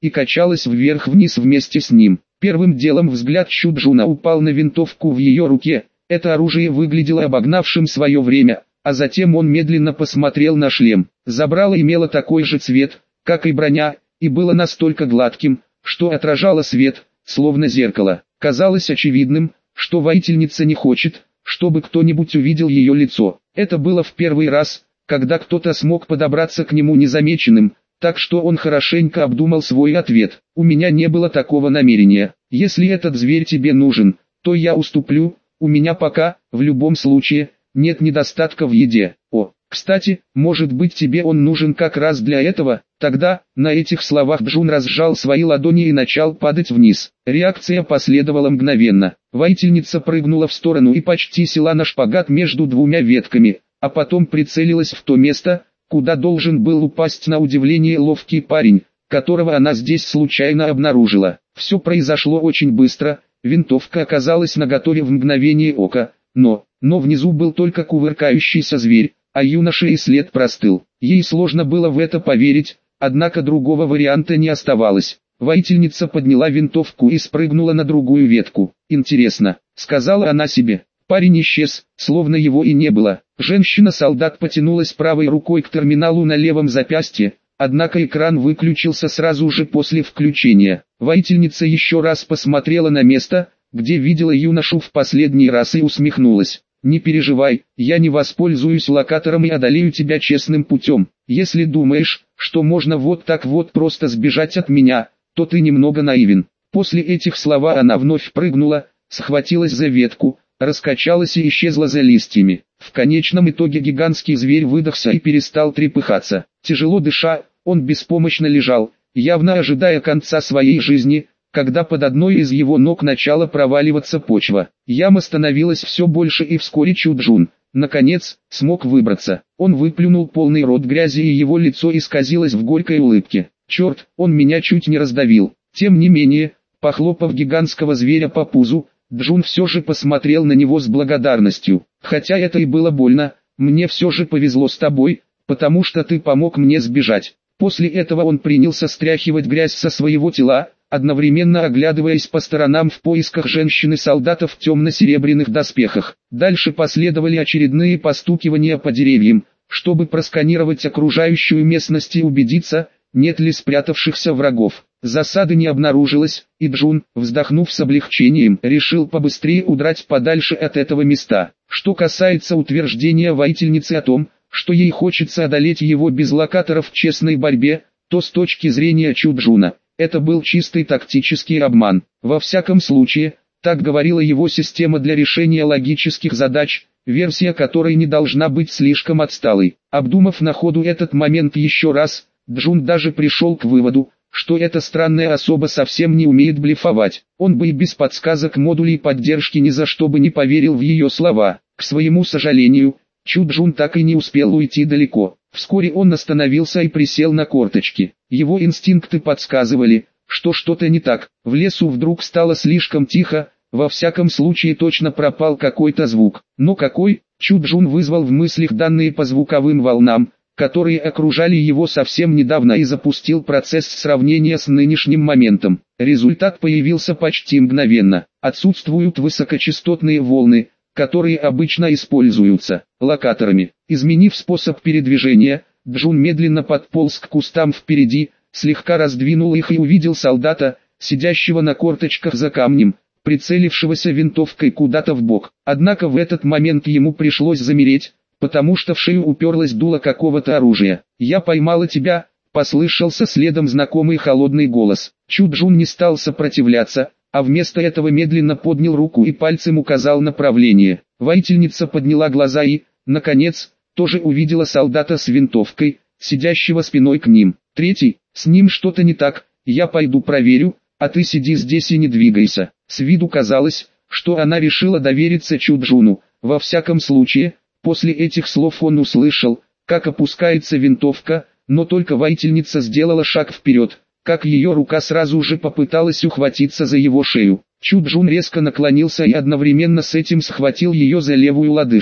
и качалась вверх-вниз вместе с ним. Первым делом взгляд Чуджуна упал на винтовку в ее руке. Это оружие выглядело обогнавшим свое время, а затем он медленно посмотрел на шлем. Забрало имело такой же цвет, как и броня, и было настолько гладким, что отражало свет, словно зеркало. Казалось очевидным, что воительница не хочет, чтобы кто-нибудь увидел ее лицо. Это было в первый раз, когда кто-то смог подобраться к нему незамеченным, так что он хорошенько обдумал свой ответ. «У меня не было такого намерения. Если этот зверь тебе нужен, то я уступлю, у меня пока, в любом случае, нет недостатка в еде. О, кстати, может быть тебе он нужен как раз для этого?» Тогда, на этих словах Джун разжал свои ладони и начал падать вниз. Реакция последовала мгновенно. Воительница прыгнула в сторону и почти села на шпагат между двумя ветками, а потом прицелилась в то место, куда должен был упасть на удивление ловкий парень, которого она здесь случайно обнаружила. Все произошло очень быстро, винтовка оказалась наготове в мгновение ока, но, но внизу был только кувыркающийся зверь, а юноша и след простыл. Ей сложно было в это поверить, однако другого варианта не оставалось. Воительница подняла винтовку и спрыгнула на другую ветку. «Интересно», — сказала она себе. Парень исчез, словно его и не было. Женщина-солдат потянулась правой рукой к терминалу на левом запястье, однако экран выключился сразу же после включения. Воительница еще раз посмотрела на место, где видела юношу в последний раз и усмехнулась. «Не переживай, я не воспользуюсь локатором и одолею тебя честным путем. Если думаешь, что можно вот так вот просто сбежать от меня, то ты немного наивен». После этих слов она вновь прыгнула, схватилась за ветку, раскачалась и исчезла за листьями. В конечном итоге гигантский зверь выдохся и перестал трепыхаться. Тяжело дыша, он беспомощно лежал, явно ожидая конца своей жизни, когда под одной из его ног начала проваливаться почва. Яма становилась все больше и вскоре Чуджун, наконец, смог выбраться. Он выплюнул полный рот грязи и его лицо исказилось в горькой улыбке. «Черт, он меня чуть не раздавил». Тем не менее, похлопав гигантского зверя по пузу, Джун все же посмотрел на него с благодарностью. «Хотя это и было больно, мне все же повезло с тобой, потому что ты помог мне сбежать». После этого он принялся стряхивать грязь со своего тела, одновременно оглядываясь по сторонам в поисках женщины-солдата в темно-серебряных доспехах. Дальше последовали очередные постукивания по деревьям, чтобы просканировать окружающую местность и убедиться, нет ли спрятавшихся врагов. Засады не обнаружилось, и Джун, вздохнув с облегчением, решил побыстрее удрать подальше от этого места. Что касается утверждения воительницы о том, что ей хочется одолеть его без локаторов в честной борьбе, то с точки зрения Чуджуна, это был чистый тактический обман. Во всяком случае, так говорила его система для решения логических задач, версия которой не должна быть слишком отсталой. Обдумав на ходу этот момент еще раз, Джун даже пришел к выводу, что эта странная особа совсем не умеет блефовать. Он бы и без подсказок модулей поддержки ни за что бы не поверил в ее слова. К своему сожалению, Чуджун так и не успел уйти далеко. Вскоре он остановился и присел на корточки. Его инстинкты подсказывали, что что-то не так. В лесу вдруг стало слишком тихо, во всяком случае точно пропал какой-то звук. Но какой? Чуджун вызвал в мыслях данные по звуковым волнам, которые окружали его совсем недавно, и запустил процесс сравнения с нынешним моментом. Результат появился почти мгновенно. Отсутствуют высокочастотные волны, которые обычно используются локаторами. Изменив способ передвижения, Джун медленно подполз к кустам впереди, слегка раздвинул их и увидел солдата, сидящего на корточках за камнем, прицелившегося винтовкой куда-то в бок. Однако в этот момент ему пришлось замереть, потому что в шею уперлось дуло какого-то оружия. «Я поймала тебя», — послышался следом знакомый холодный голос. Чуджун не стал сопротивляться, а вместо этого медленно поднял руку и пальцем указал направление. Воительница подняла глаза и, наконец, тоже увидела солдата с винтовкой, сидящего спиной к ним. «Третий, с ним что-то не так, я пойду проверю, а ты сиди здесь и не двигайся». С виду казалось, что она решила довериться Чуджуну. Во всяком случае, после этих слов он услышал, как опускается винтовка, но только воительница сделала шаг вперед, как ее рука сразу же попыталась ухватиться за его шею. Чуджун резко наклонился и одновременно с этим схватил ее за левую лодыжку.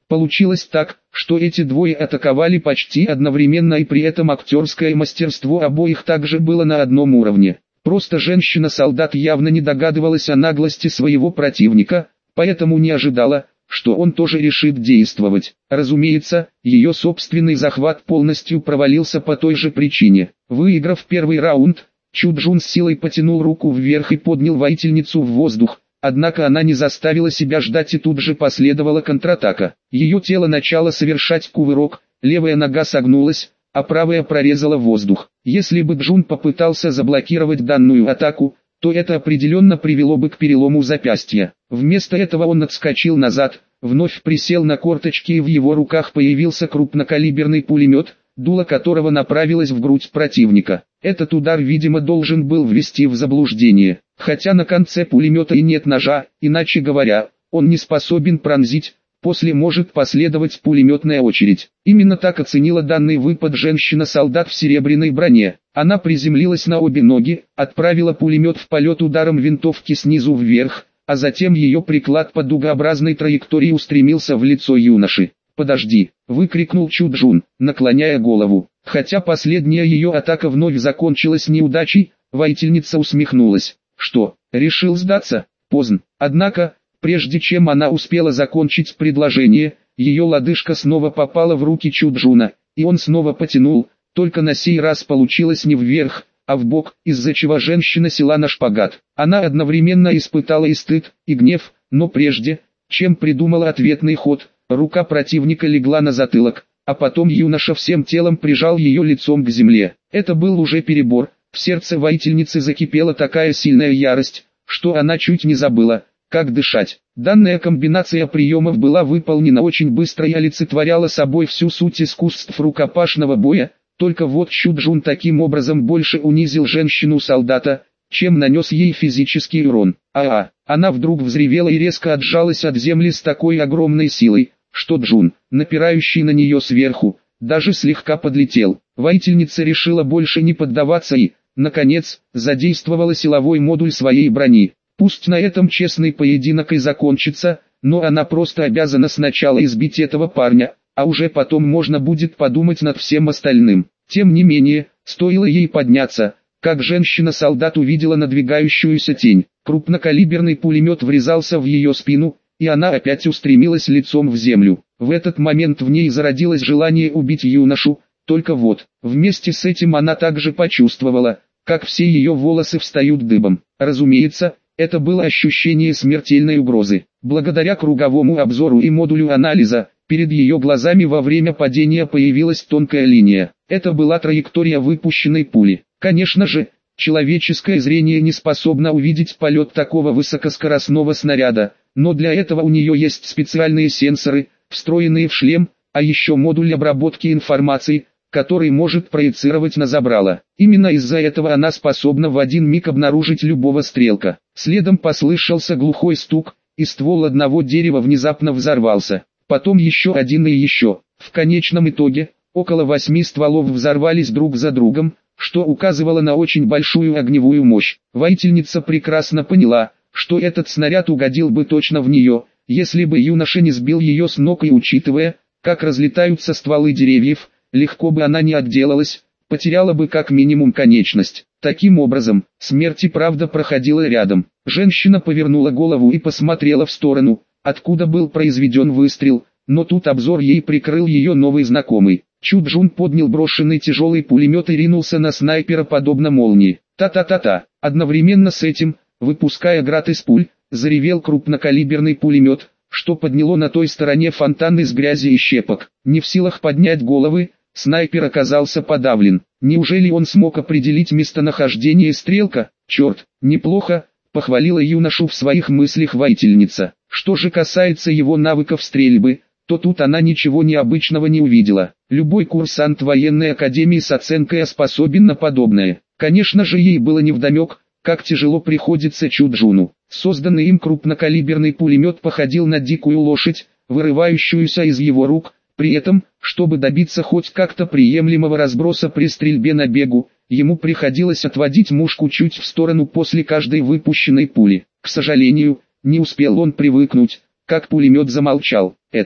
Получилось так, что эти двое атаковали почти одновременно, и при этом актерское мастерство обоих также было на одном уровне. Просто женщина-солдат явно не догадывалась о наглости своего противника, поэтому не ожидала, что он тоже решит действовать. Разумеется, ее собственный захват полностью провалился по той же причине. Выиграв первый раунд, Чуджун с силой потянул руку вверх и поднял воительницу в воздух, однако она не заставила себя ждать и тут же последовала контратака. Ее тело начало совершать кувырок, левая нога согнулась, а правая прорезала воздух. Если бы Джун попытался заблокировать данную атаку, то это определенно привело бы к перелому запястья. Вместо этого он отскочил назад, вновь присел на корточки, и в его руках появился крупнокалиберный пулемет, дуло которого направилось в грудь противника. Этот удар, видимо, должен был ввести в заблуждение, хотя на конце пулемета и нет ножа, иначе говоря, он не способен пронзить, после может последовать пулеметная очередь. Именно так оценила данный выпад женщина-солдат в серебряной броне. Она приземлилась на обе ноги, отправила пулемет в полет ударом винтовки снизу вверх, а затем ее приклад по дугообразной траектории устремился в лицо юноши. «Подожди!» — выкрикнул Чуджун, наклоняя голову. Хотя последняя ее атака вновь закончилась неудачей, воительница усмехнулась. «Что, решил сдаться? Поздно». Однако, прежде чем она успела закончить предложение, ее лодыжка снова попала в руки Чуджуна, и он снова потянул, только на сей раз получилось не вверх, а в бок, из-за чего женщина села на шпагат. Она одновременно испытала и стыд, и гнев, но прежде, чем придумала ответный ход, рука противника легла на затылок, а потом юноша всем телом прижал ее лицом к земле. Это был уже перебор, в сердце воительницы закипела такая сильная ярость, что она чуть не забыла, как дышать. Данная комбинация приемов была выполнена очень быстро и олицетворяла собой всю суть искусств рукопашного боя, только вот Чуджун таким образом больше унизил женщину-солдата, чем нанес ей физический урон. А-а, она вдруг взревела и резко отжалась от земли с такой огромной силой, что Джун, напирающий на нее сверху, даже слегка подлетел. Воительница решила больше не поддаваться и, наконец, задействовала силовой модуль своей брони. Пусть на этом честный поединок и закончится, но она просто обязана сначала избить этого парня, а уже потом можно будет подумать над всем остальным. Тем не менее, стоило ей подняться, как женщина-солдат увидела надвигающуюся тень. Крупнокалиберный пулемет врезался в ее спину, и она опять устремилась лицом в землю. В этот момент в ней зародилось желание убить юношу, только вот, вместе с этим она также почувствовала, как все ее волосы встают дыбом. Разумеется, это было ощущение смертельной угрозы. Благодаря круговому обзору и модулю анализа, перед ее глазами во время падения появилась тонкая линия. Это была траектория выпущенной пули. Конечно же, человеческое зрение не способно увидеть полет такого высокоскоростного снаряда, но для этого у нее есть специальные сенсоры, встроенные в шлем, а еще модуль обработки информации, который может проецировать на забрало. Именно из-за этого она способна в один миг обнаружить любого стрелка. Следом послышался глухой стук, и ствол одного дерева внезапно взорвался. Потом еще один и еще. В конечном итоге, около восьми стволов взорвались друг за другом, что указывало на очень большую огневую мощь. Воительница прекрасно поняла, что этот снаряд угодил бы точно в нее, если бы юноша не сбил ее с ног, и учитывая, как разлетаются стволы деревьев, легко бы она не отделалась, потеряла бы как минимум конечность. Таким образом, смерть и правда проходила рядом. Женщина повернула голову и посмотрела в сторону, откуда был произведен выстрел, но тут обзор ей прикрыл ее новый знакомый. Чуджун поднял брошенный тяжелый пулемет и ринулся на снайпера подобно молнии. Та-та-та-та. Одновременно с этим, выпуская град из пуль, заревел крупнокалиберный пулемет, что подняло на той стороне фонтан из грязи и щепок. Не в силах поднять головы, снайпер оказался подавлен. Неужели он смог определить местонахождение стрелка? Черт, неплохо, похвалила юношу в своих мыслях воительница. Что же касается его навыков стрельбы, то тут она ничего необычного не увидела. Любой курсант военной академии с оценкой А способен на подобное. Конечно же, ей было невдомек, как тяжело приходится Чуджуну. Созданный им крупнокалиберный пулемет походил на дикую лошадь, вырывающуюся из его рук. При этом, чтобы добиться хоть как-то приемлемого разброса при стрельбе на бегу, ему приходилось отводить мушку чуть в сторону после каждой выпущенной пули. К сожалению, не успел он привыкнуть, как пулемет замолчал. Это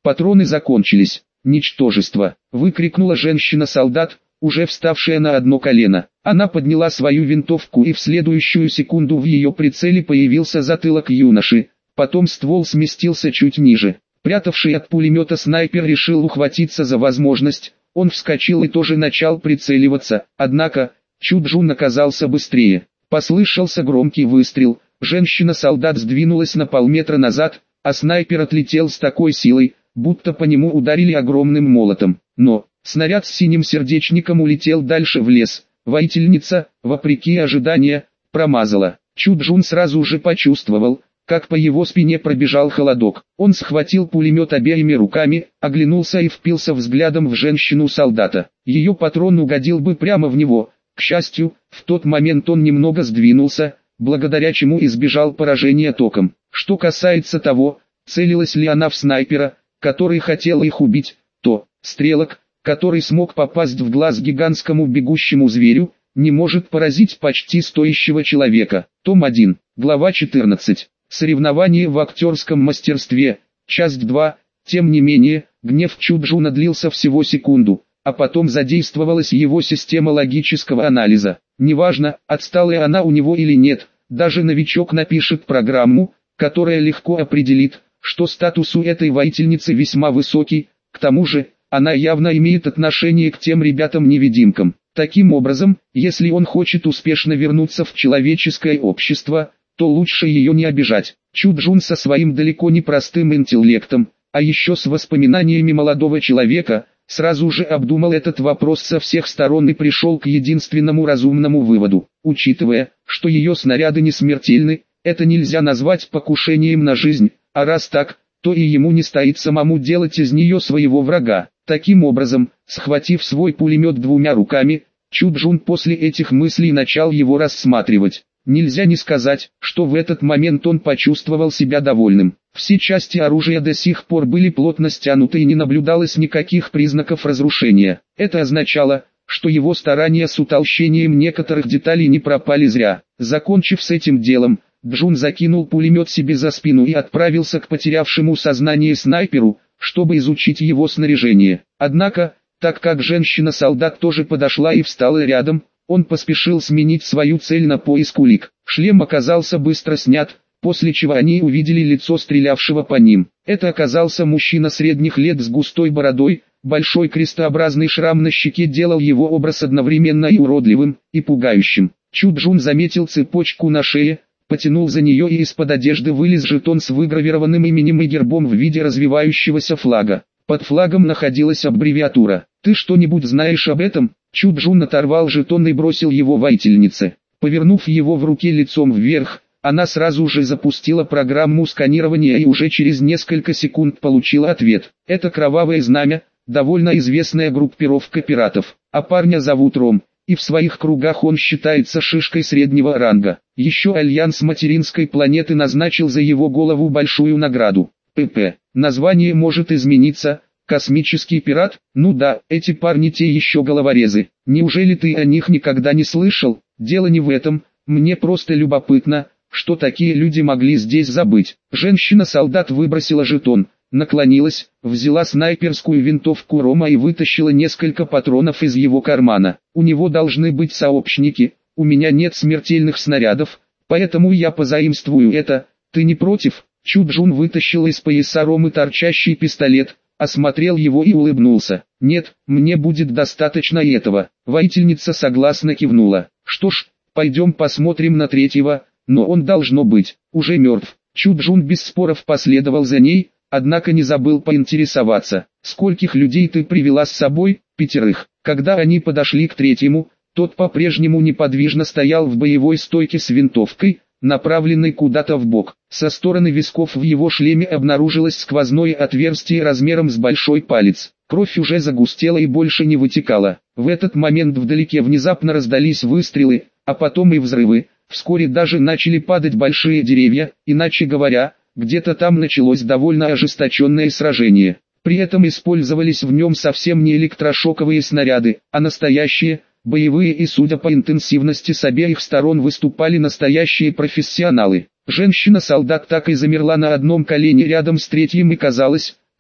Патроны закончились. «Ничтожество!» — выкрикнула женщина-солдат, уже вставшая на одно колено. Она подняла свою винтовку, и в следующую секунду в ее прицеле появился затылок юноши. Потом ствол сместился чуть ниже. Прятавший от пулемета снайпер решил ухватиться за возможность. Он вскочил и тоже начал прицеливаться, однако Чуджун оказался быстрее. Послышался громкий выстрел, женщина-солдат сдвинулась на полметра назад, а снайпер отлетел с такой силой, будто по нему ударили огромным молотом. Но снаряд с синим сердечником улетел дальше в лес. Воительница, вопреки ожидания, промазала. Чуджун сразу же почувствовал, как по его спине пробежал холодок. Он схватил пулемет обеими руками, оглянулся и впился взглядом в женщину-солдата. Ее патрон угодил бы прямо в него. К счастью, в тот момент он немного сдвинулся, благодаря чему избежал поражения током. Что касается того, целилась ли она в снайпера, который хотел их убить, то стрелок, который смог попасть в глаз гигантскому бегущему зверю, не может поразить почти стоящего человека. Том один, глава четырнадцать. Соревнование в актерском мастерстве, часть два. Тем не менее, гнев Чуджуна длился всего секунду, а потом задействовалась его система логического анализа. Неважно, отстала она у него или нет, даже новичок напишет программу, которая легко определит, что статус у этой воительницы весьма высокий, к тому же, она явно имеет отношение к тем ребятам-невидимкам. Таким образом, если он хочет успешно вернуться в человеческое общество, то лучше ее не обижать. Чуджун со своим далеко не простым интеллектом, а еще с воспоминаниями молодого человека, сразу же обдумал этот вопрос со всех сторон и пришел к единственному разумному выводу. Учитывая, что ее снаряды не смертельны, это нельзя назвать покушением на жизнь, а раз так, то и ему не стоит самому делать из нее своего врага. Таким образом, схватив свой пулемет двумя руками, Чуджун после этих мыслей начал его рассматривать. Нельзя не сказать, что в этот момент он почувствовал себя довольным. Все части оружия до сих пор были плотно стянуты и не наблюдалось никаких признаков разрушения. Это означало, что его старания с утолщением некоторых деталей не пропали зря. Закончив с этим делом, Джун закинул пулемет себе за спину и отправился к потерявшему сознание снайперу, чтобы изучить его снаряжение. Однако, так как женщина-солдат тоже подошла и встала рядом, он поспешил сменить свою цель на поиск улик. Шлем оказался быстро снят, после чего они увидели лицо стрелявшего по ним. Это оказался мужчина средних лет с густой бородой, большой крестообразный шрам на щеке делал его образ одновременно и уродливым, и пугающим. Чуджун заметил цепочку на шее, потянул за нее, и из-под одежды вылез жетон с выгравированным именем и гербом в виде развивающегося флага. Под флагом находилась аббревиатура. «Ты что-нибудь знаешь об этом?» Чуджун оторвал жетон и бросил его воительнице. Повернув его в руке лицом вверх, она сразу же запустила программу сканирования и уже через несколько секунд получила ответ. Это Кровавое Знамя, довольно известная группировка пиратов, а парня зовут Ром, и в своих кругах он считается шишкой среднего ранга. Еще Альянс материнской планеты назначил за его голову большую награду. ПП. Название может измениться. Космический пират? Ну да, эти парни те еще головорезы. Неужели ты о них никогда не слышал? Дело не в этом, мне просто любопытно, что такие люди могли здесь забыть. Женщина-солдат выбросила жетон, наклонилась, взяла снайперскую винтовку Рома и вытащила несколько патронов из его кармана. У него должны быть сообщники, у меня нет смертельных снарядов, поэтому я позаимствую это, ты не против? Чуджун вытащил из пояса Ромы торчащий пистолет, осмотрел его и улыбнулся. «Нет, мне будет достаточно этого». Воительница согласно кивнула. «Что ж, пойдем посмотрим на третьего, но он должно быть уже мертв». Чуджун без споров последовал за ней, однако не забыл поинтересоваться. «Скольких людей ты привела с собой?» «Пятерых». Когда они подошли к третьему, тот по-прежнему неподвижно стоял в боевой стойке с винтовкой, направленной куда-то в бок. Со стороны висков в его шлеме обнаружилось сквозное отверстие размером с большой палец. Кровь уже загустела и больше не вытекала. В этот момент вдалеке внезапно раздались выстрелы, а потом и взрывы. Вскоре даже начали падать большие деревья, иначе говоря, где-то там началось довольно ожесточенное сражение. При этом использовались в нем совсем не электрошоковые снаряды, а настоящие, боевые, и судя по интенсивности с обеих сторон выступали настоящие профессионалы. Женщина-солдат так и замерла на одном колене рядом с третьим и казалось,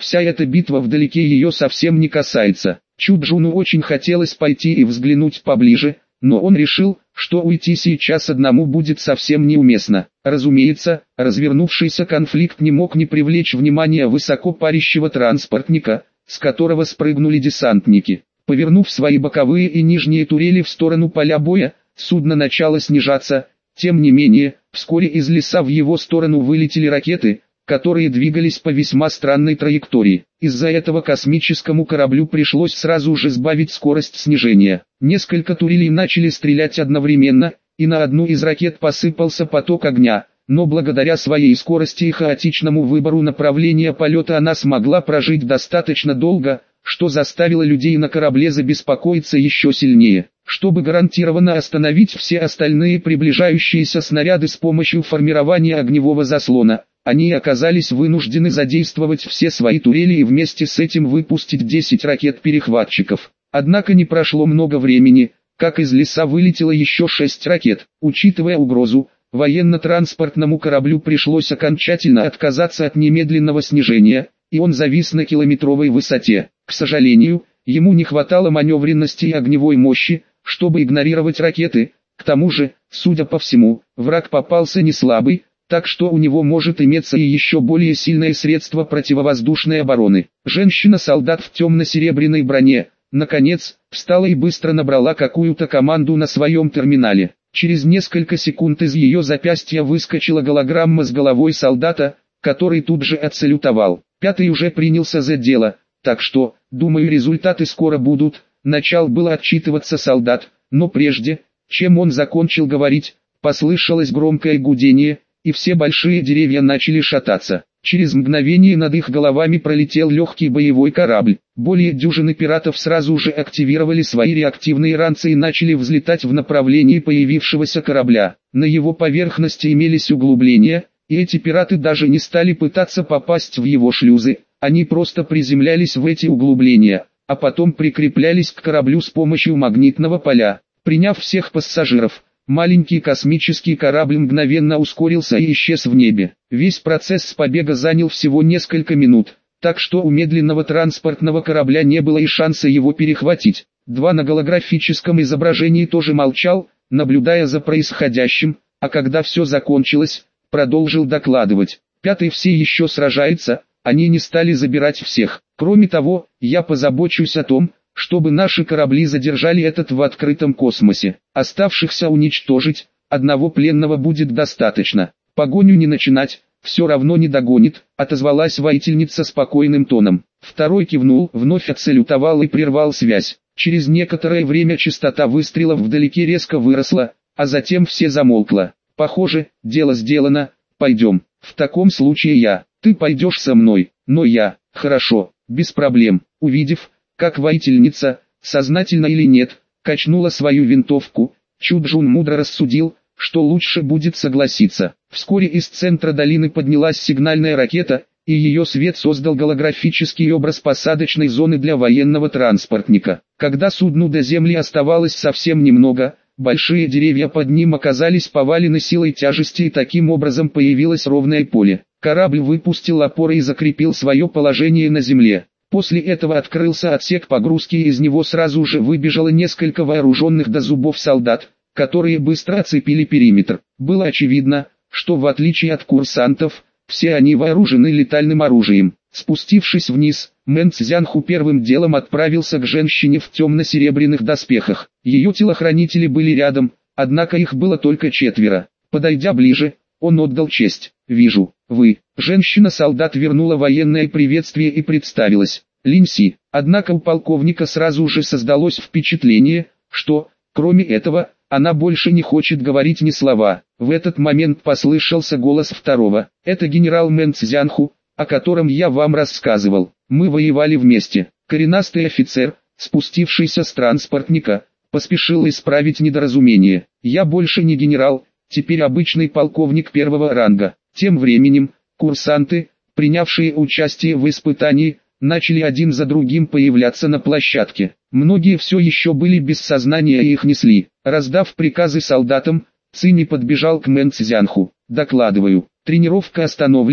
Вся эта битва вдалеке ее совсем не касается. Чуджуну очень хотелось пойти и взглянуть поближе, но он решил, что уйти сейчас одному будет совсем неуместно. Разумеется, развернувшийся конфликт не мог не привлечь внимания высоко парящего транспортника, с которого спрыгнули десантники. Повернув свои боковые и нижние турели в сторону поля боя, судно начало снижаться. Тем не менее, вскоре из леса в его сторону вылетели ракеты, которые двигались по весьма странной траектории. Из-за этого космическому кораблю пришлось сразу же сбавить скорость снижения. Несколько турелей начали стрелять одновременно, и на одну из ракет посыпался поток огня, но благодаря своей скорости и хаотичному выбору направления полета она смогла прожить достаточно долго, что заставило людей на корабле забеспокоиться еще сильнее. Чтобы гарантированно остановить все остальные приближающиеся снаряды с помощью формирования огневого заслона, они оказались вынуждены задействовать все свои турели и вместе с этим выпустить десять ракет-перехватчиков. Однако не прошло много времени, как из леса вылетело еще шесть ракет. Учитывая угрозу, военно-транспортному кораблю пришлось окончательно отказаться от немедленного снижения, и он завис на километровой высоте. К сожалению, ему не хватало маневренности и огневой мощи, чтобы игнорировать ракеты. К тому же, судя по всему, враг попался не слабый, так что у него может иметься и еще более сильное средство противовоздушной обороны. Женщина-солдат в темно-серебряной броне, наконец, встала и быстро набрала какую-то команду на своем терминале. Через несколько секунд из ее запястья выскочила голограмма с головой солдата, который тут же отсалютовал. Пятый уже принялся за дело, так что, думаю, результаты скоро будут. Начал было отчитываться солдат, но прежде, чем он закончил говорить, послышалось громкое гудение, и все большие деревья начали шататься. Через мгновение над их головами пролетел легкий боевой корабль. Более дюжины пиратов сразу же активировали свои реактивные ранцы и начали взлетать в направлении появившегося корабля. На его поверхности имелись углубления, и эти пираты даже не стали пытаться попасть в его шлюзы, они просто приземлялись в эти углубления, а потом прикреплялись к кораблю с помощью магнитного поля. Приняв всех пассажиров, маленький космический корабль мгновенно ускорился и исчез в небе. Весь процесс с побега занял всего несколько минут, так что у медленного транспортного корабля не было и шанса его перехватить. Два на голографическом изображении тоже молчал, наблюдая за происходящим, а когда все закончилось, продолжил докладывать. Пятый все еще сражается, они не стали забирать всех. Кроме того, я позабочусь о том, чтобы наши корабли задержали этот в открытом космосе. Оставшихся уничтожить, одного пленного будет достаточно. Погоню не начинать, все равно не догонит, отозвалась воительница спокойным тоном. Второй кивнул, вновь отсалютовал и прервал связь. Через некоторое время частота выстрелов вдалеке резко выросла, а затем все замолкло. Похоже, дело сделано, пойдем. В таком случае я, ты пойдешь со мной, но я, хорошо, без проблем. Увидев, как воительница, сознательно или нет, качнула свою винтовку, Чуджун мудро рассудил, что лучше будет согласиться. Вскоре из центра долины поднялась сигнальная ракета, и ее свет создал голографический образ посадочной зоны для военного транспортника. Когда судну до земли оставалось совсем немного, большие деревья под ним оказались повалены силой тяжести и таким образом появилось ровное поле. Корабль выпустил опоры и закрепил свое положение на земле. После этого открылся отсек погрузки и из него сразу же выбежало несколько вооруженных до зубов солдат, которые быстро оцепили периметр. Было очевидно, что в отличие от курсантов, все они вооружены летальным оружием. Спустившись вниз, Мэн Цзянху первым делом отправился к женщине в темно-серебряных доспехах. Ее телохранители были рядом, однако их было только четверо. Подойдя ближе, он отдал честь. «Вижу, вы». Женщина-солдат вернула военное приветствие и представилась. Линси. Однако у полковника сразу же создалось впечатление, что, кроме этого, она больше не хочет говорить ни слова. В этот момент послышался голос второго. «Это генерал Мэн Цзянху, о котором я вам рассказывал. Мы воевали вместе». Коренастый офицер, спустившийся с транспортника, поспешил исправить недоразумение. «Я больше не генерал, теперь обычный полковник первого ранга». Тем временем, курсанты, принявшие участие в испытании, начали один за другим появляться на площадке. Многие все еще были без сознания и их несли. Раздав приказы солдатам, Цинь подбежал к Мэн Цзянху. «Докладываю, тренировка остановлена,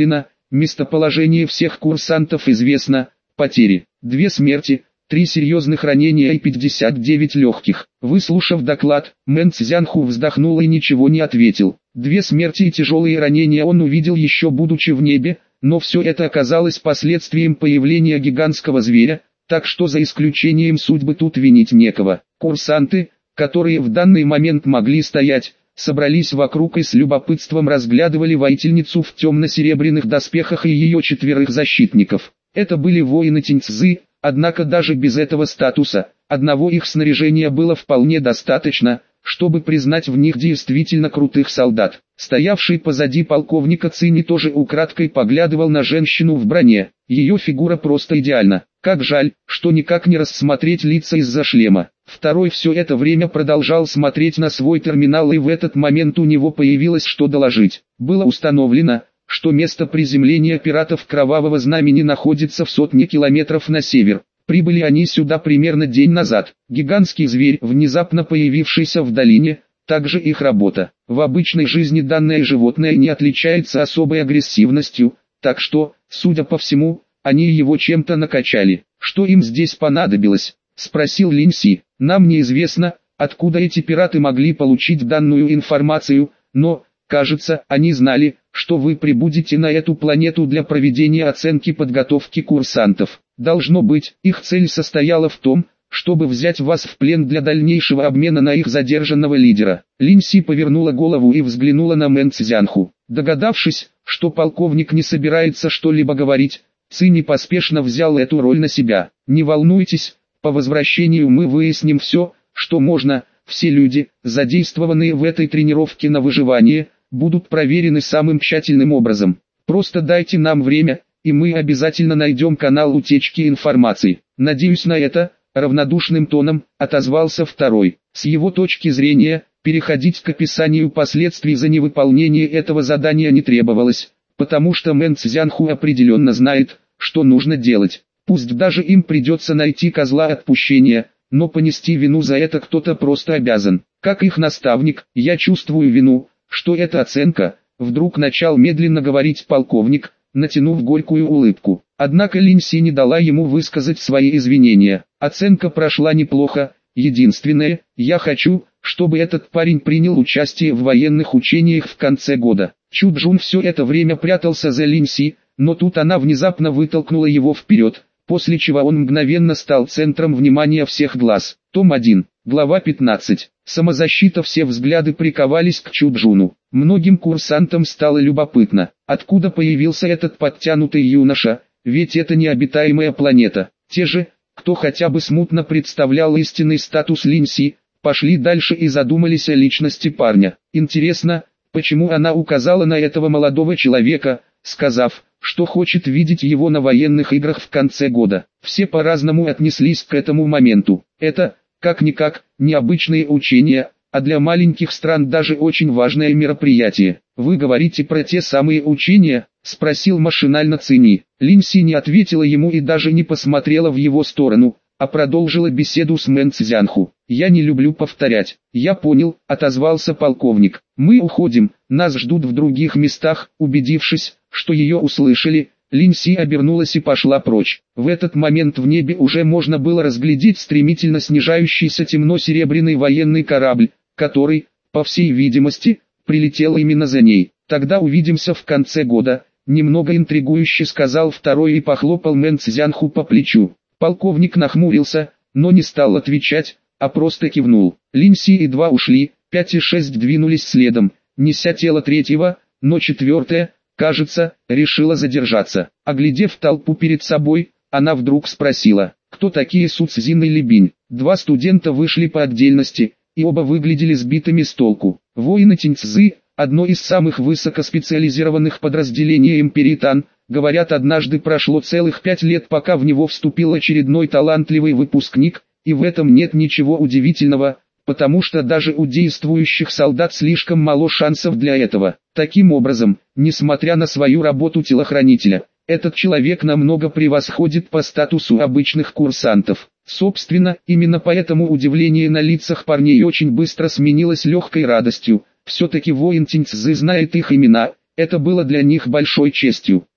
Местоположение всех курсантов известно, потери, две смерти, три серьезных ранения и пятьдесят девять легких. Выслушав доклад, Мэн Цзянху вздохнул и ничего не ответил. Две смерти и тяжелые ранения он увидел еще будучи в небе, но все это оказалось последствием появления гигантского зверя, так что за исключением судьбы тут винить некого. Курсанты, которые в данный момент могли стоять, собрались вокруг и с любопытством разглядывали воительницу в темно-серебряных доспехах и ее четверых защитников. Это были воины Тиньцзы, однако даже без этого статуса, одного их снаряжения было вполне достаточно, чтобы признать в них действительно крутых солдат. Стоявший позади полковника Цини тоже украдкой поглядывал на женщину в броне. Ее фигура просто идеальна. Как жаль, что никак не рассмотреть лица из-за шлема. Второй все это время продолжал смотреть на свой терминал, и в этот момент у него появилось что доложить. Было установлено, что место приземления пиратов Кровавого Знамени находится в сотне километров на север. Прибыли они сюда примерно день назад. Гигантский зверь, внезапно появившийся в долине, также их работа. В обычной жизни данное животное не отличается особой агрессивностью, так что, судя по всему, они его чем-то накачали. Что им здесь понадобилось? Спросил Линь Си. Нам неизвестно, откуда эти пираты могли получить данную информацию, но, кажется, они знали, что вы прибудете на эту планету для проведения оценки подготовки курсантов. Должно быть, их цель состояла в том, чтобы взять вас в плен для дальнейшего обмена на их задержанного лидера. Линь Си повернула голову и взглянула на Мэн Цзянху. Догадавшись, что полковник не собирается что-либо говорить, Цини поспешно взял эту роль на себя. Не волнуйтесь, по возвращению мы выясним все, что можно. Все люди, задействованные в этой тренировке на выживание, будут проверены самым тщательным образом. Просто дайте нам время, и мы обязательно найдем канал утечки информации. Надеюсь на это, равнодушным тоном отозвался второй. С его точки зрения, переходить к описанию последствий за невыполнение этого задания не требовалось, потому что Мэн Цзянху определенно знает, что нужно делать. Пусть даже им придется найти козла отпущения, но понести вину за это кто-то просто обязан. Как их наставник, я чувствую вину, что это оценка, вдруг начал медленно говорить полковник, натянув горькую улыбку. Однако Линь Си не дала ему высказать свои извинения. Оценка прошла неплохо, единственное, я хочу, чтобы этот парень принял участие в военных учениях в конце года. Чу Джун все это время прятался за Линь Си, но тут она внезапно вытолкнула его вперед, после чего он мгновенно стал центром внимания всех глаз. Том один, глава пятнадцать. Самозащита. Все взгляды приковались к Чу Джуну. Многим курсантам стало любопытно, откуда появился этот подтянутый юноша, ведь это необитаемая планета. Те же, кто хотя бы смутно представлял истинный статус Линь Си, пошли дальше и задумались о личности парня. Интересно, почему она указала на этого молодого человека, сказав, что хочет видеть его на военных играх в конце года. Все по-разному отнеслись к этому моменту. Это, как-никак, необычные учения, а для маленьких стран даже очень важное мероприятие. «Вы говорите про те самые учения?» – спросил машинально Цини. Линь Си не ответила ему и даже не посмотрела в его сторону, а продолжила беседу с Мэн Цзянху. «Я не люблю повторять». «Я понял», – отозвался полковник. «Мы уходим, нас ждут в других местах». Убедившись, что ее услышали, Линь Си обернулась и пошла прочь. В этот момент в небе уже можно было разглядеть стремительно снижающийся темно-серебряный военный корабль, который, по всей видимости, прилетел именно за ней. «Тогда увидимся в конце года», – немного интригующе сказал второй и похлопал Мэн Цзянху по плечу. Полковник нахмурился, но не стал отвечать, а просто кивнул. Линь Си и два ушли, пять и шесть двинулись следом, неся тело третьего, но четвертое, кажется, решила задержаться. Оглядев толпу перед собой, она вдруг спросила, кто такие Су Цзин и Ли Бинь. Два студента вышли по отдельности, и оба выглядели сбитыми с толку. Воины Тиньцзы, одно из самых высокоспециализированных подразделений империи Тан, говорят, однажды прошло целых пять лет, пока в него вступил очередной талантливый выпускник, и в этом нет ничего удивительного, потому что даже у действующих солдат слишком мало шансов для этого. Таким образом, несмотря на свою работу телохранителя, этот человек намного превосходит по статусу обычных курсантов. Собственно, именно поэтому удивление на лицах парней очень быстро сменилось легкой радостью. Все-таки воин Тиньцзы знает их имена, это было для них большой честью.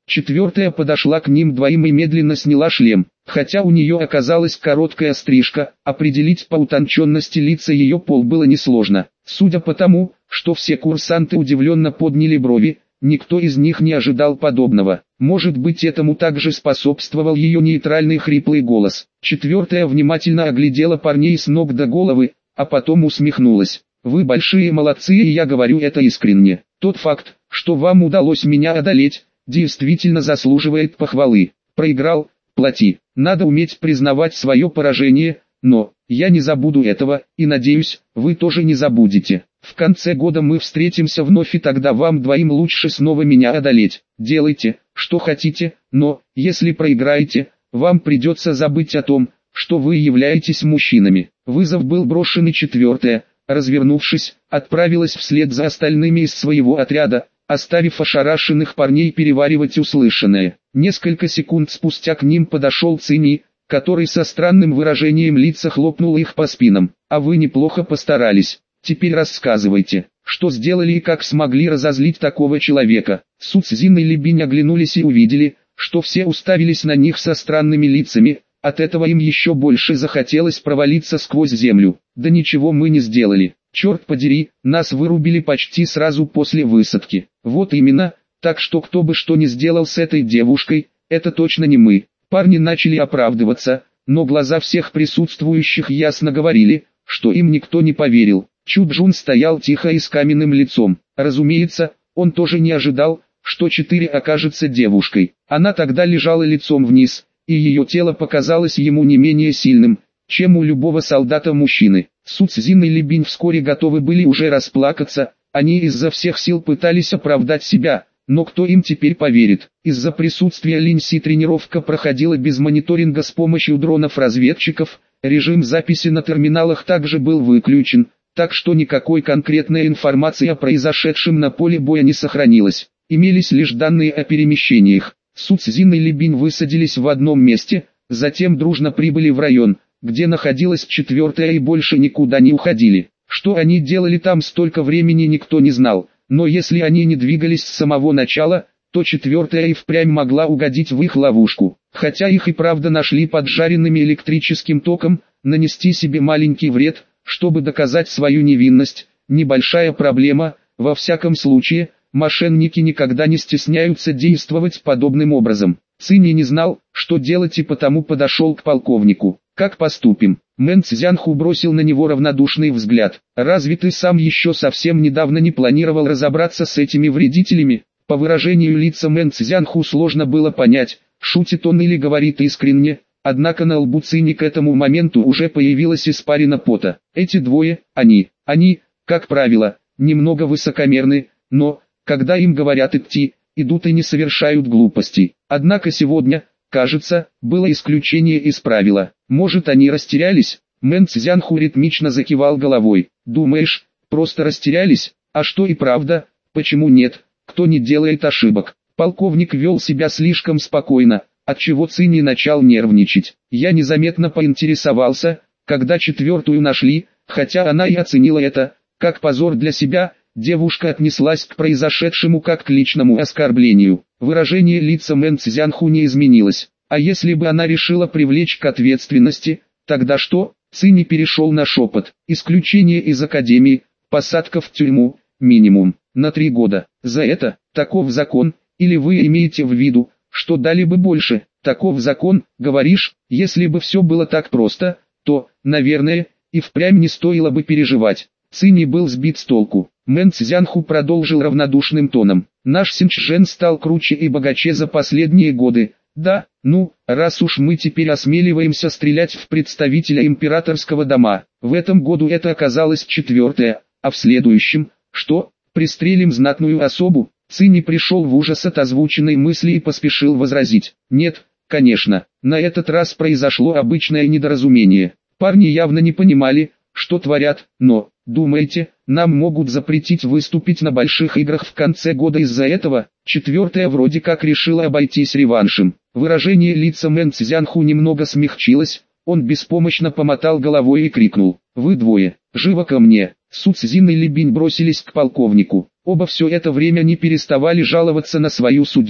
Четвертая подошла к ним двоим и медленно сняла шлем. Хотя у нее оказалась короткая стрижка, определить по утонченности лица ее пол было несложно. Судя по тому, что все курсанты удивленно подняли брови, никто из них не ожидал подобного. Может быть, этому также способствовал ее нейтральный хриплый голос. Четвертая внимательно оглядела парней с ног до головы, а потом усмехнулась. «Вы большие молодцы, и я говорю это искренне. Тот факт, что вам удалось меня одолеть, действительно заслуживает похвалы. Проиграл, плати. Надо уметь признавать свое поражение, но я не забуду этого, и надеюсь, вы тоже не забудете. В конце года мы встретимся вновь, и тогда вам двоим лучше снова меня одолеть. Делайте, что хотите, но, если проиграете, вам придется забыть о том, что вы являетесь мужчинами». Вызов был брошен, и четвертая, развернувшись, отправилась вслед за остальными из своего отряда, оставив ошарашенных парней переваривать услышанное. Несколько секунд спустя к ним подошел Цинь, который со странным выражением лица хлопнул их по спинам. «А вы неплохо постарались. Теперь рассказывайте, что сделали и как смогли разозлить такого человека». Суцзин и Либинь оглянулись и увидели, что все уставились на них со странными лицами. От этого им еще больше захотелось провалиться сквозь землю. «Да ничего мы не сделали. Черт подери, нас вырубили почти сразу после высадки». «Вот именно, так что кто бы что ни сделал с этой девушкой, это точно не мы». Парни начали оправдываться, но глаза всех присутствующих ясно говорили, что им никто не поверил. Чуджун стоял тихо и с каменным лицом. Разумеется, он тоже не ожидал, что четыре окажется девушкой. Она тогда лежала лицом вниз, и ее тело показалось ему не менее сильным, чем у любого солдата-мужчины. Суцзин и Либинь вскоре готовы были уже расплакаться, они изо всех сил пытались оправдать себя, но кто им теперь поверит? Из-за присутствия Линьси тренировка проходила без мониторинга с помощью дронов-разведчиков, режим записи на терминалах также был выключен, так что никакой конкретной информации о произошедшем на поле боя не сохранилось. Имелись лишь данные о перемещениях. Суцзин и Либинь высадились в одном месте, затем дружно прибыли в район, где находилась четвертая, и больше никуда не уходили. Что они делали там столько времени, никто не знал, но если они не двигались с самого начала, то четвертая и впрямь могла угодить в их ловушку. Хотя их и правда нашли поджаренными электрическим током, нанести себе маленький вред, чтобы доказать свою невинность, небольшая проблема. Во всяком случае, мошенники никогда не стесняются действовать подобным образом. Цинь не знал, что делать, и потому подошел к полковнику. «Как поступим?» Мэн Цзянху бросил на него равнодушный взгляд. «Разве ты сам еще совсем недавно не планировал разобраться с этими вредителями?» По выражению лица Мэн Цзянху сложно было понять, шутит он или говорит искренне, однако на лбу Цинь к этому моменту уже появилась испарина пота. Эти двое, они, они, как правило, немного высокомерны, но, когда им говорят идти, идут и не совершают глупостей. Однако сегодня, кажется, было исключение из правила. Может, они растерялись? Мэн Цзянху ритмично закивал головой. «Думаешь, просто растерялись? А что и правда, почему нет? Кто не делает ошибок?» Полковник вел себя слишком спокойно, отчего Цинь начал нервничать. Я незаметно поинтересовался, когда четвертую нашли, хотя она и оценила это, как позор для себя. Девушка отнеслась к произошедшему как к личному оскорблению. Выражение лица Мэн Цзянху не изменилось. А если бы она решила привлечь к ответственности, тогда что? Цинь перешел на шепот. Исключение из академии, посадка в тюрьму, минимум, на три года. За это, таков закон, или вы имеете в виду, что дали бы больше? Таков закон, говоришь, если бы все было так просто, то, наверное, и впрямь не стоило бы переживать. Цинь был сбит с толку. Мэн Цзянху продолжил равнодушным тоном. Наш Синчжэн стал круче и богаче за последние годы. Да, ну, раз уж мы теперь осмеливаемся стрелять в представителя императорского дома. В этом году это оказалось четвертое, а в следующем, что, пристрелим знатную особу? Цинь пришел в ужас от озвученной мысли и поспешил возразить. Нет, конечно, на этот раз произошло обычное недоразумение. Парни явно не понимали, что творят, но, думаете, нам могут запретить выступить на больших играх в конце года из-за этого? Четвертая вроде как решила обойтись реваншем. Выражение лица Мэн Цзянху немного смягчилось, он беспомощно помотал головой и крикнул: «Вы двое, живо ко мне!» Суцзин и Либинь бросились к полковнику. Оба все это время не переставали жаловаться на свою судьбу.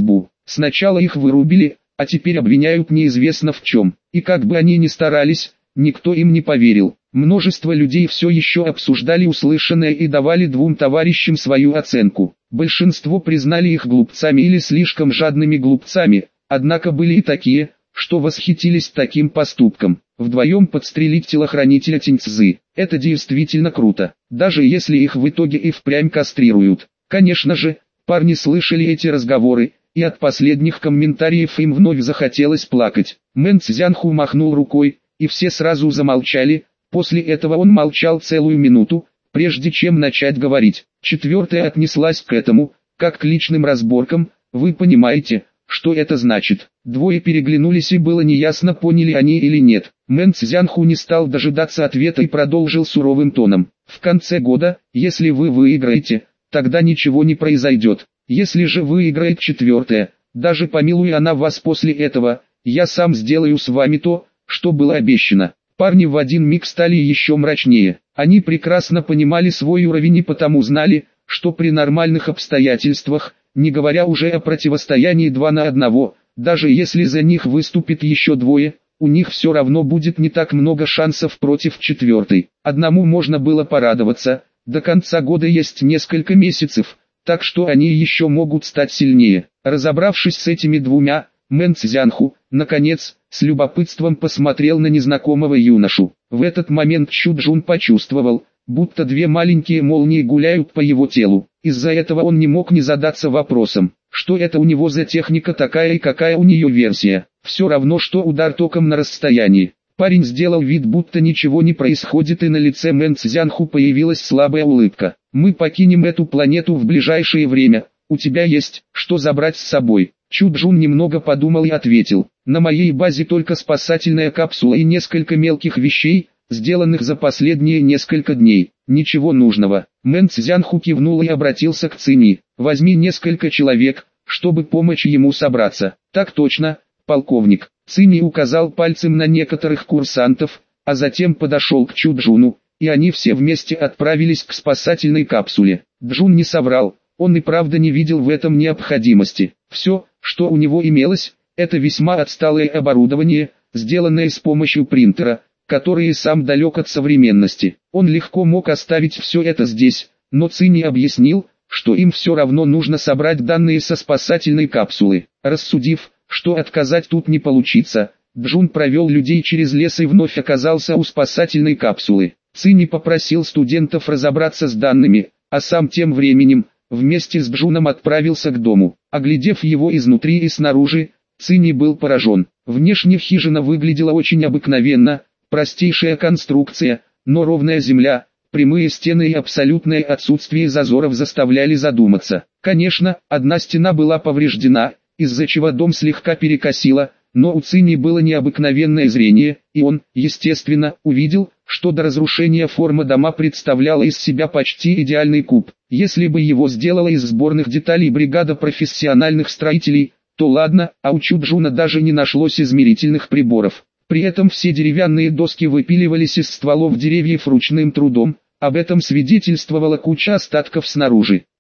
Сначала их вырубили, а теперь обвиняют неизвестно в чем. И как бы они ни старались, никто им не поверил. Множество людей все еще обсуждали услышанное и давали двум товарищам свою оценку. Большинство признали их глупцами или слишком жадными глупцами, однако были и такие, что восхитились таким поступком. Вдвоем подстрелить телохранителя Тиньцзы – это действительно круто, даже если их в итоге и впрямь кастрируют. Конечно же, парни слышали эти разговоры, и от последних комментариев им вновь захотелось плакать. Мэн Цзянху махнул рукой, и все сразу замолчали. После этого он молчал целую минуту, прежде чем начать говорить. Четвертая отнеслась к этому, как к личным разборкам. Вы понимаете, что это значит? Двое переглянулись, и было неясно, поняли они или нет. Мэн Цзянху не стал дожидаться ответа и продолжил суровым тоном. В конце года, если вы выиграете, тогда ничего не произойдет. Если же выиграет четвертая, даже помилуй она вас после этого, я сам сделаю с вами то, что было обещано. Парни в один миг стали еще мрачнее. Они прекрасно понимали свой уровень и потому знали, что при нормальных обстоятельствах, не говоря уже о противостоянии два на одного, даже если за них выступит еще двое, у них все равно будет не так много шансов против четвертой. Одному можно было порадоваться, до конца года есть несколько месяцев, так что они еще могут стать сильнее. Разобравшись с этими двумя, Мэн Цзянху, наконец, с любопытством посмотрел на незнакомого юношу. В этот момент Чу Джун почувствовал, будто две маленькие молнии гуляют по его телу. Из-за этого он не мог не задаться вопросом, что это у него за техника такая и какая у нее версия. Все равно, что удар током на расстоянии. Парень сделал вид, будто ничего не происходит, и на лице Мэн Цзянху появилась слабая улыбка. «Мы покинем эту планету в ближайшее время. У тебя есть, что забрать с собой?» Чу Джун немного подумал и ответил: «На моей базе только спасательная капсула и несколько мелких вещей, сделанных за последние несколько дней. Ничего нужного». Мэн Цзянху кивнул и обратился к Цини: «Возьми несколько человек, чтобы помочь ему собраться». «Так точно, полковник». Цини указал пальцем на некоторых курсантов, а затем подошел к Чу Джуну, и они все вместе отправились к спасательной капсуле. Джун не соврал, он и правда не видел в этом необходимости. Все, что у него имелось, это весьма отсталое оборудование, сделанное с помощью принтера, который и сам далек от современности. Он легко мог оставить все это здесь, но Цини объяснил, что им все равно нужно собрать данные со спасательной капсулы. Рассудив, что отказать тут не получится, Джун провел людей через лес и вновь оказался у спасательной капсулы. Цини попросил студентов разобраться с данными, а сам тем временем, вместе с Джуном отправился к дому. Оглядев его изнутри и снаружи, Цини был поражен. Внешне хижина выглядела очень обыкновенно, простейшая конструкция, но ровная земля, прямые стены и абсолютное отсутствие зазоров заставляли задуматься. Конечно, одна стена была повреждена, из-за чего дом слегка перекосило, но у Цини было необыкновенное зрение, и он, естественно, увидел, что до разрушения форма дома представляла из себя почти идеальный куб. Если бы его сделала из сборных деталей бригада профессиональных строителей, то ладно, а у Чу Джуна даже не нашлось измерительных приборов. При этом все деревянные доски выпиливались из стволов деревьев ручным трудом, об этом свидетельствовала куча остатков снаружи.